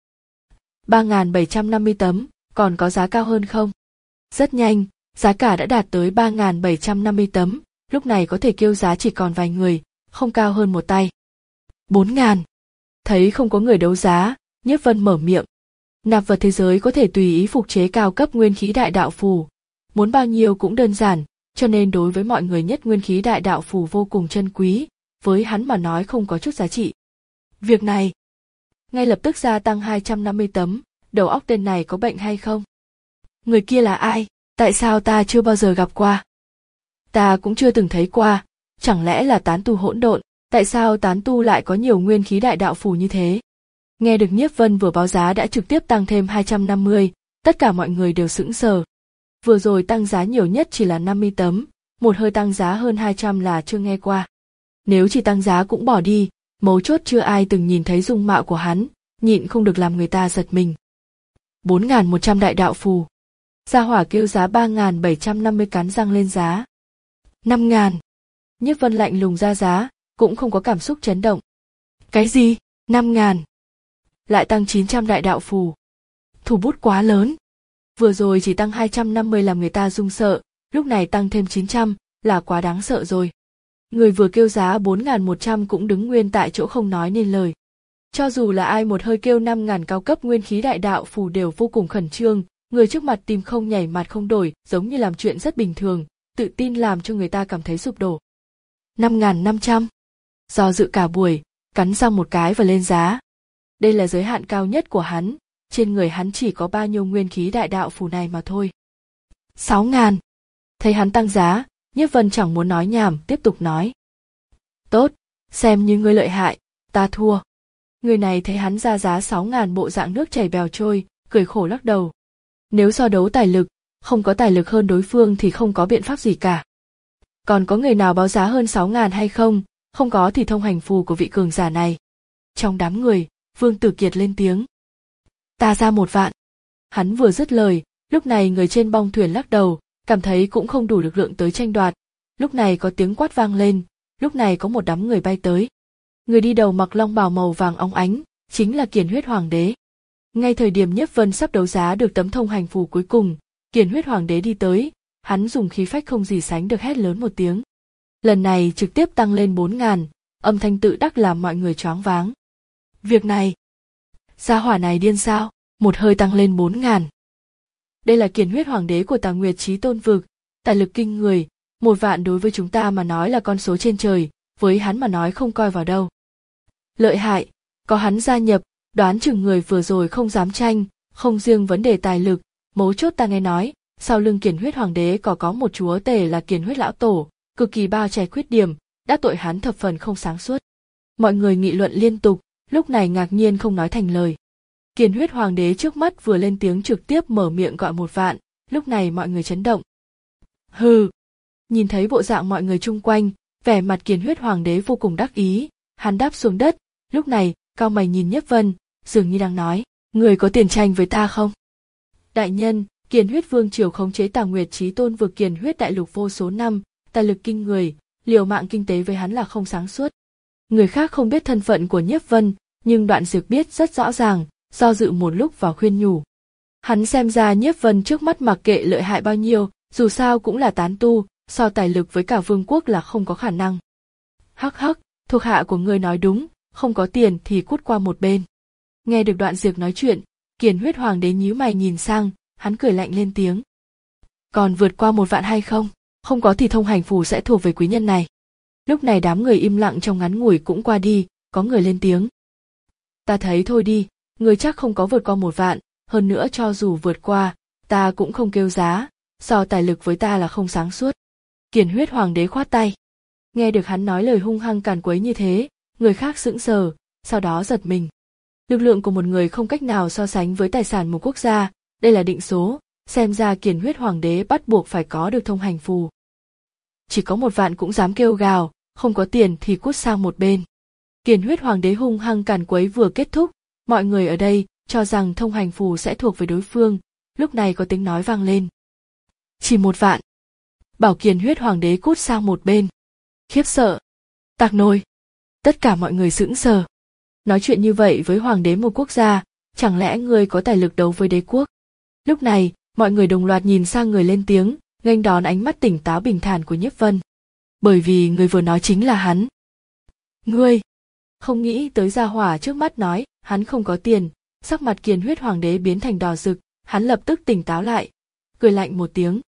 ba nghìn bảy trăm năm mươi tấm, còn có giá cao hơn không? Rất nhanh, giá cả đã đạt tới ba nghìn bảy trăm năm mươi tấm, lúc này có thể kêu giá chỉ còn vài người, không cao hơn một tay. bốn nghìn. Thấy không có người đấu giá, Nhiếp Vân mở miệng. Nạp vật thế giới có thể tùy ý phục chế cao cấp nguyên khí đại đạo phù, muốn bao nhiêu cũng đơn giản, cho nên đối với mọi người nhất nguyên khí đại đạo phù vô cùng chân quý, với hắn mà nói không có chút giá trị. Việc này, ngay lập tức gia tăng hai trăm năm mươi tấm, đầu óc tên này có bệnh hay không? Người kia là ai? Tại sao ta chưa bao giờ gặp qua? Ta cũng chưa từng thấy qua, chẳng lẽ là tán tu hỗn độn, tại sao tán tu lại có nhiều nguyên khí đại đạo phù như thế? Nghe được Nhiếp Vân vừa báo giá đã trực tiếp tăng thêm hai trăm năm mươi, tất cả mọi người đều sững sờ. Vừa rồi tăng giá nhiều nhất chỉ là năm mươi tấm, một hơi tăng giá hơn hai trăm là chưa nghe qua. Nếu chỉ tăng giá cũng bỏ đi, mấu chốt chưa ai từng nhìn thấy dung mạo của hắn, nhịn không được làm người ta giật mình. bốn nghìn một trăm đại đạo phù. Gia hỏa kêu giá ba nghìn bảy trăm năm mươi cắn răng lên giá. năm nghìn. Nhiếp Vân lạnh lùng ra giá, cũng không có cảm xúc chấn động. Cái gì? năm nghìn. Lại tăng chín trăm đại đạo phù. Thủ bút quá lớn. Vừa rồi chỉ tăng hai trăm năm mươi làm người ta run sợ, lúc này tăng thêm chín trăm, là quá đáng sợ rồi. Người vừa kêu giá bốn nghìn một trăm cũng đứng nguyên tại chỗ không nói nên lời. Cho dù là ai một hơi kêu năm nghìn cao cấp nguyên khí đại đạo phù đều vô cùng khẩn trương, người trước mặt tim không nhảy mặt không đổi, giống như làm chuyện rất bình thường, tự tin làm cho người ta cảm thấy sụp đổ. năm nghìn năm trăm. Do dự cả buổi, cắn răng một cái và lên giá. Đây là giới hạn cao nhất của hắn, trên người hắn chỉ có bao nhiêu nguyên khí đại đạo phù này mà thôi. sáu nghìn. Thấy hắn tăng giá, Nhiếp Vân chẳng muốn nói nhảm, tiếp tục nói. Tốt, xem như ngươi lợi hại, ta thua. Người này thấy hắn ra giá sáu nghìn bộ dạng nước chảy bèo trôi, cười khổ lắc đầu. Nếu so đấu tài lực, không có tài lực hơn đối phương thì không có biện pháp gì cả. Còn có người nào báo giá hơn sáu nghìn hay không? Không có thì thông hành phù của vị cường giả này. Trong đám người, Vương Tử Kiệt lên tiếng. Ta ra một vạn. Hắn vừa dứt lời, lúc này người trên bong thuyền lắc đầu, cảm thấy cũng không đủ lực lượng tới tranh đoạt. Lúc này có tiếng quát vang lên, lúc này có một đám người bay tới. Người đi đầu mặc long bào màu vàng óng ánh, chính là Kiền Huyết Hoàng đế. Ngay thời điểm Nhiếp Vân sắp đấu giá được tấm thông hành phù cuối cùng, Kiền Huyết Hoàng đế đi tới, hắn dùng khí phách không gì sánh được hét lớn một tiếng. Lần này trực tiếp tăng lên bốn ngàn, âm thanh tự đắc làm mọi người choáng váng. Việc này, gia hỏa này điên sao, một hơi tăng lên bốn ngàn. Đây là Kiền Huyết Hoàng đế của Tà Nguyệt Chí Tôn vực, tài lực kinh người, một vạn đối với chúng ta mà nói là con số trên trời, với hắn mà nói không coi vào đâu. Lợi hại, có hắn gia nhập, đoán chừng người vừa rồi không dám tranh, không riêng vấn đề tài lực, mấu chốt ta nghe nói, sau lưng Kiền Huyết Hoàng đế có có một chúa tể là Kiền Huyết Lão Tổ, cực kỳ bao che khuyết điểm, đã tội hắn thập phần không sáng suốt. Mọi người nghị luận liên tục, lúc này ngạc nhiên không nói thành lời. Kiền Huyết Hoàng đế trước mắt vừa lên tiếng trực tiếp mở miệng gọi một vạn, lúc này mọi người chấn động. Hừ, nhìn thấy bộ dạng mọi người chung quanh, vẻ mặt Kiền Huyết Hoàng đế vô cùng đắc ý, hắn đáp xuống đất, lúc này, cao mày nhìn Nhiếp Vân, dường như đang nói, người có tiền tranh với ta không? Đại nhân, Kiền Huyết Vương triều khống chế Tà Nguyệt Chí Tôn vực Kiền Huyết đại lục vô số năm, tài lực kinh người, liều mạng kinh tế với hắn là không sáng suốt. Người khác không biết thân phận của Nhiếp Vân, nhưng Đoạn Dược biết rất rõ ràng, do dự một lúc và khuyên nhủ. Hắn xem ra Nhiếp Vân trước mắt mặc kệ lợi hại bao nhiêu, dù sao cũng là tán tu, so tài lực với cả vương quốc là không có khả năng. Hắc hắc, thuộc hạ của ngươi nói đúng, không có tiền thì cút qua một bên. Nghe được Đoạn Dược nói chuyện, Kiền Huyết Hoàng đế nhíu mày nhìn sang, hắn cười lạnh lên tiếng. Còn vượt qua một vạn hay không? Không có thì thông hành phù sẽ thuộc về quý nhân này. Lúc này đám người im lặng trong ngắn ngủi cũng qua đi, có người lên tiếng. Ta thấy thôi đi, người chắc không có vượt qua một vạn, hơn nữa cho dù vượt qua, ta cũng không kêu giá, so tài lực với ta là không sáng suốt. Kiền Huyết Hoàng đế khoát tay. Nghe được hắn nói lời hung hăng càn quấy như thế, người khác sững sờ, sau đó giật mình. Lực lượng của một người không cách nào so sánh với tài sản một quốc gia, đây là định số, xem ra Kiền Huyết Hoàng đế bắt buộc phải có được thông hành phù. Chỉ có một vạn cũng dám kêu gào, không có tiền thì cút sang một bên. Kiền Huyết Hoàng đế hung hăng càn quấy vừa kết thúc, mọi người ở đây cho rằng thông hành phù sẽ thuộc về đối phương, lúc này có tiếng nói vang lên. Chỉ một vạn. Bảo Kiền Huyết Hoàng đế cút sang một bên. Khiếp sợ. Tạc nồi. Tất cả mọi người sững sờ. Nói chuyện như vậy với hoàng đế một quốc gia, chẳng lẽ người có tài lực đấu với đế quốc? Lúc này, mọi người đồng loạt nhìn sang người lên tiếng, nghênh đón ánh mắt tỉnh táo bình thản của Nhiếp Vân. Bởi vì người vừa nói chính là hắn. Ngươi! Không nghĩ tới gia hỏa trước mắt nói, hắn không có tiền, sắc mặt Kiền Huyết Hoàng đế biến thành đỏ rực, hắn lập tức tỉnh táo lại, cười lạnh một tiếng.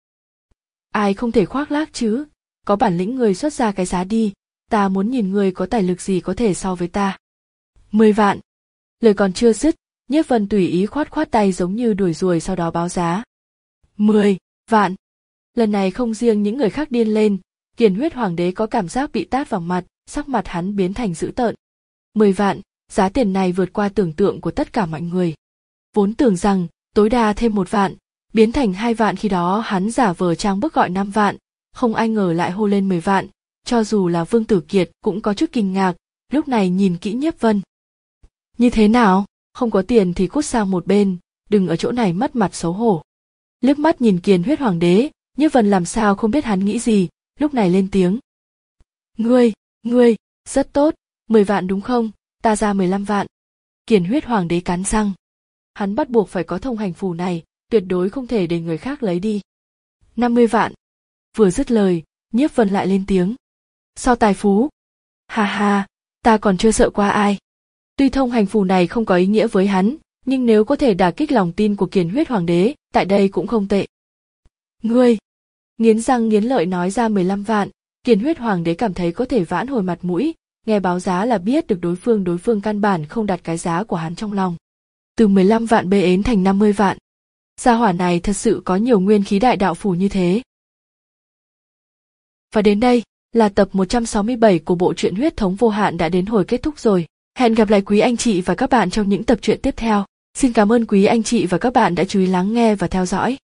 Ai không thể khoác lác chứ, có bản lĩnh người xuất ra cái giá đi, ta muốn nhìn người có tài lực gì có thể so với ta. Mười vạn. Lời còn chưa dứt, Nhiếp Vân tùy ý khoát khoát tay giống như đuổi ruồi sau đó báo giá. Mười vạn. Lần này không riêng những người khác điên lên, Kiền Huyết Hoàng đế có cảm giác bị tát vào mặt, sắc mặt hắn biến thành dữ tợn. Mười vạn, giá tiền này vượt qua tưởng tượng của tất cả mọi người. Vốn tưởng rằng, tối đa thêm một vạn, biến thành hai vạn khi đó hắn giả vờ trang bức gọi năm vạn, không ai ngờ lại hô lên mười vạn, cho dù là Vương Tử Kiệt cũng có chút kinh ngạc, lúc này nhìn kỹ Nhiếp Vân. Như thế nào, không có tiền thì cút sang một bên, đừng ở chỗ này mất mặt xấu hổ. Liếc mắt nhìn Kiền Huyết Hoàng đế, Nhiếp Vân làm sao không biết hắn nghĩ gì, lúc này lên tiếng. Ngươi, ngươi, rất tốt, mười vạn đúng không, ta ra mười lăm vạn. Kiền Huyết Hoàng đế cắn răng. Hắn bắt buộc phải có thông hành phù này, tuyệt đối không thể để người khác lấy đi. năm mươi vạn. Vừa dứt lời, Nhiếp Vân lại lên tiếng. So tài phú. Ha ha, ta còn chưa sợ qua ai. Tuy thông hành phù này không có ý nghĩa với hắn, nhưng nếu có thể đả kích lòng tin của Kiền Huyết Hoàng đế, tại đây cũng không tệ. Ngươi, nghiến răng nghiến lợi nói ra mười lăm vạn, Kiền Huyết Hoàng đế cảm thấy có thể vãn hồi mặt mũi, nghe báo giá là biết được đối phương đối phương căn bản không đặt cái giá của hắn trong lòng. Từ mười lăm vạn bê ến thành năm mươi vạn. Gia hỏa này thật sự có nhiều nguyên khí đại đạo phù như thế. Và đến đây là tập một trăm sáu mươi bảy của bộ truyện Huyết Thống Vô Hạn đã đến hồi kết thúc rồi. Hẹn gặp lại quý anh chị và các bạn trong những tập truyện tiếp theo. Xin cảm ơn quý anh chị và các bạn đã chú ý lắng nghe và theo dõi.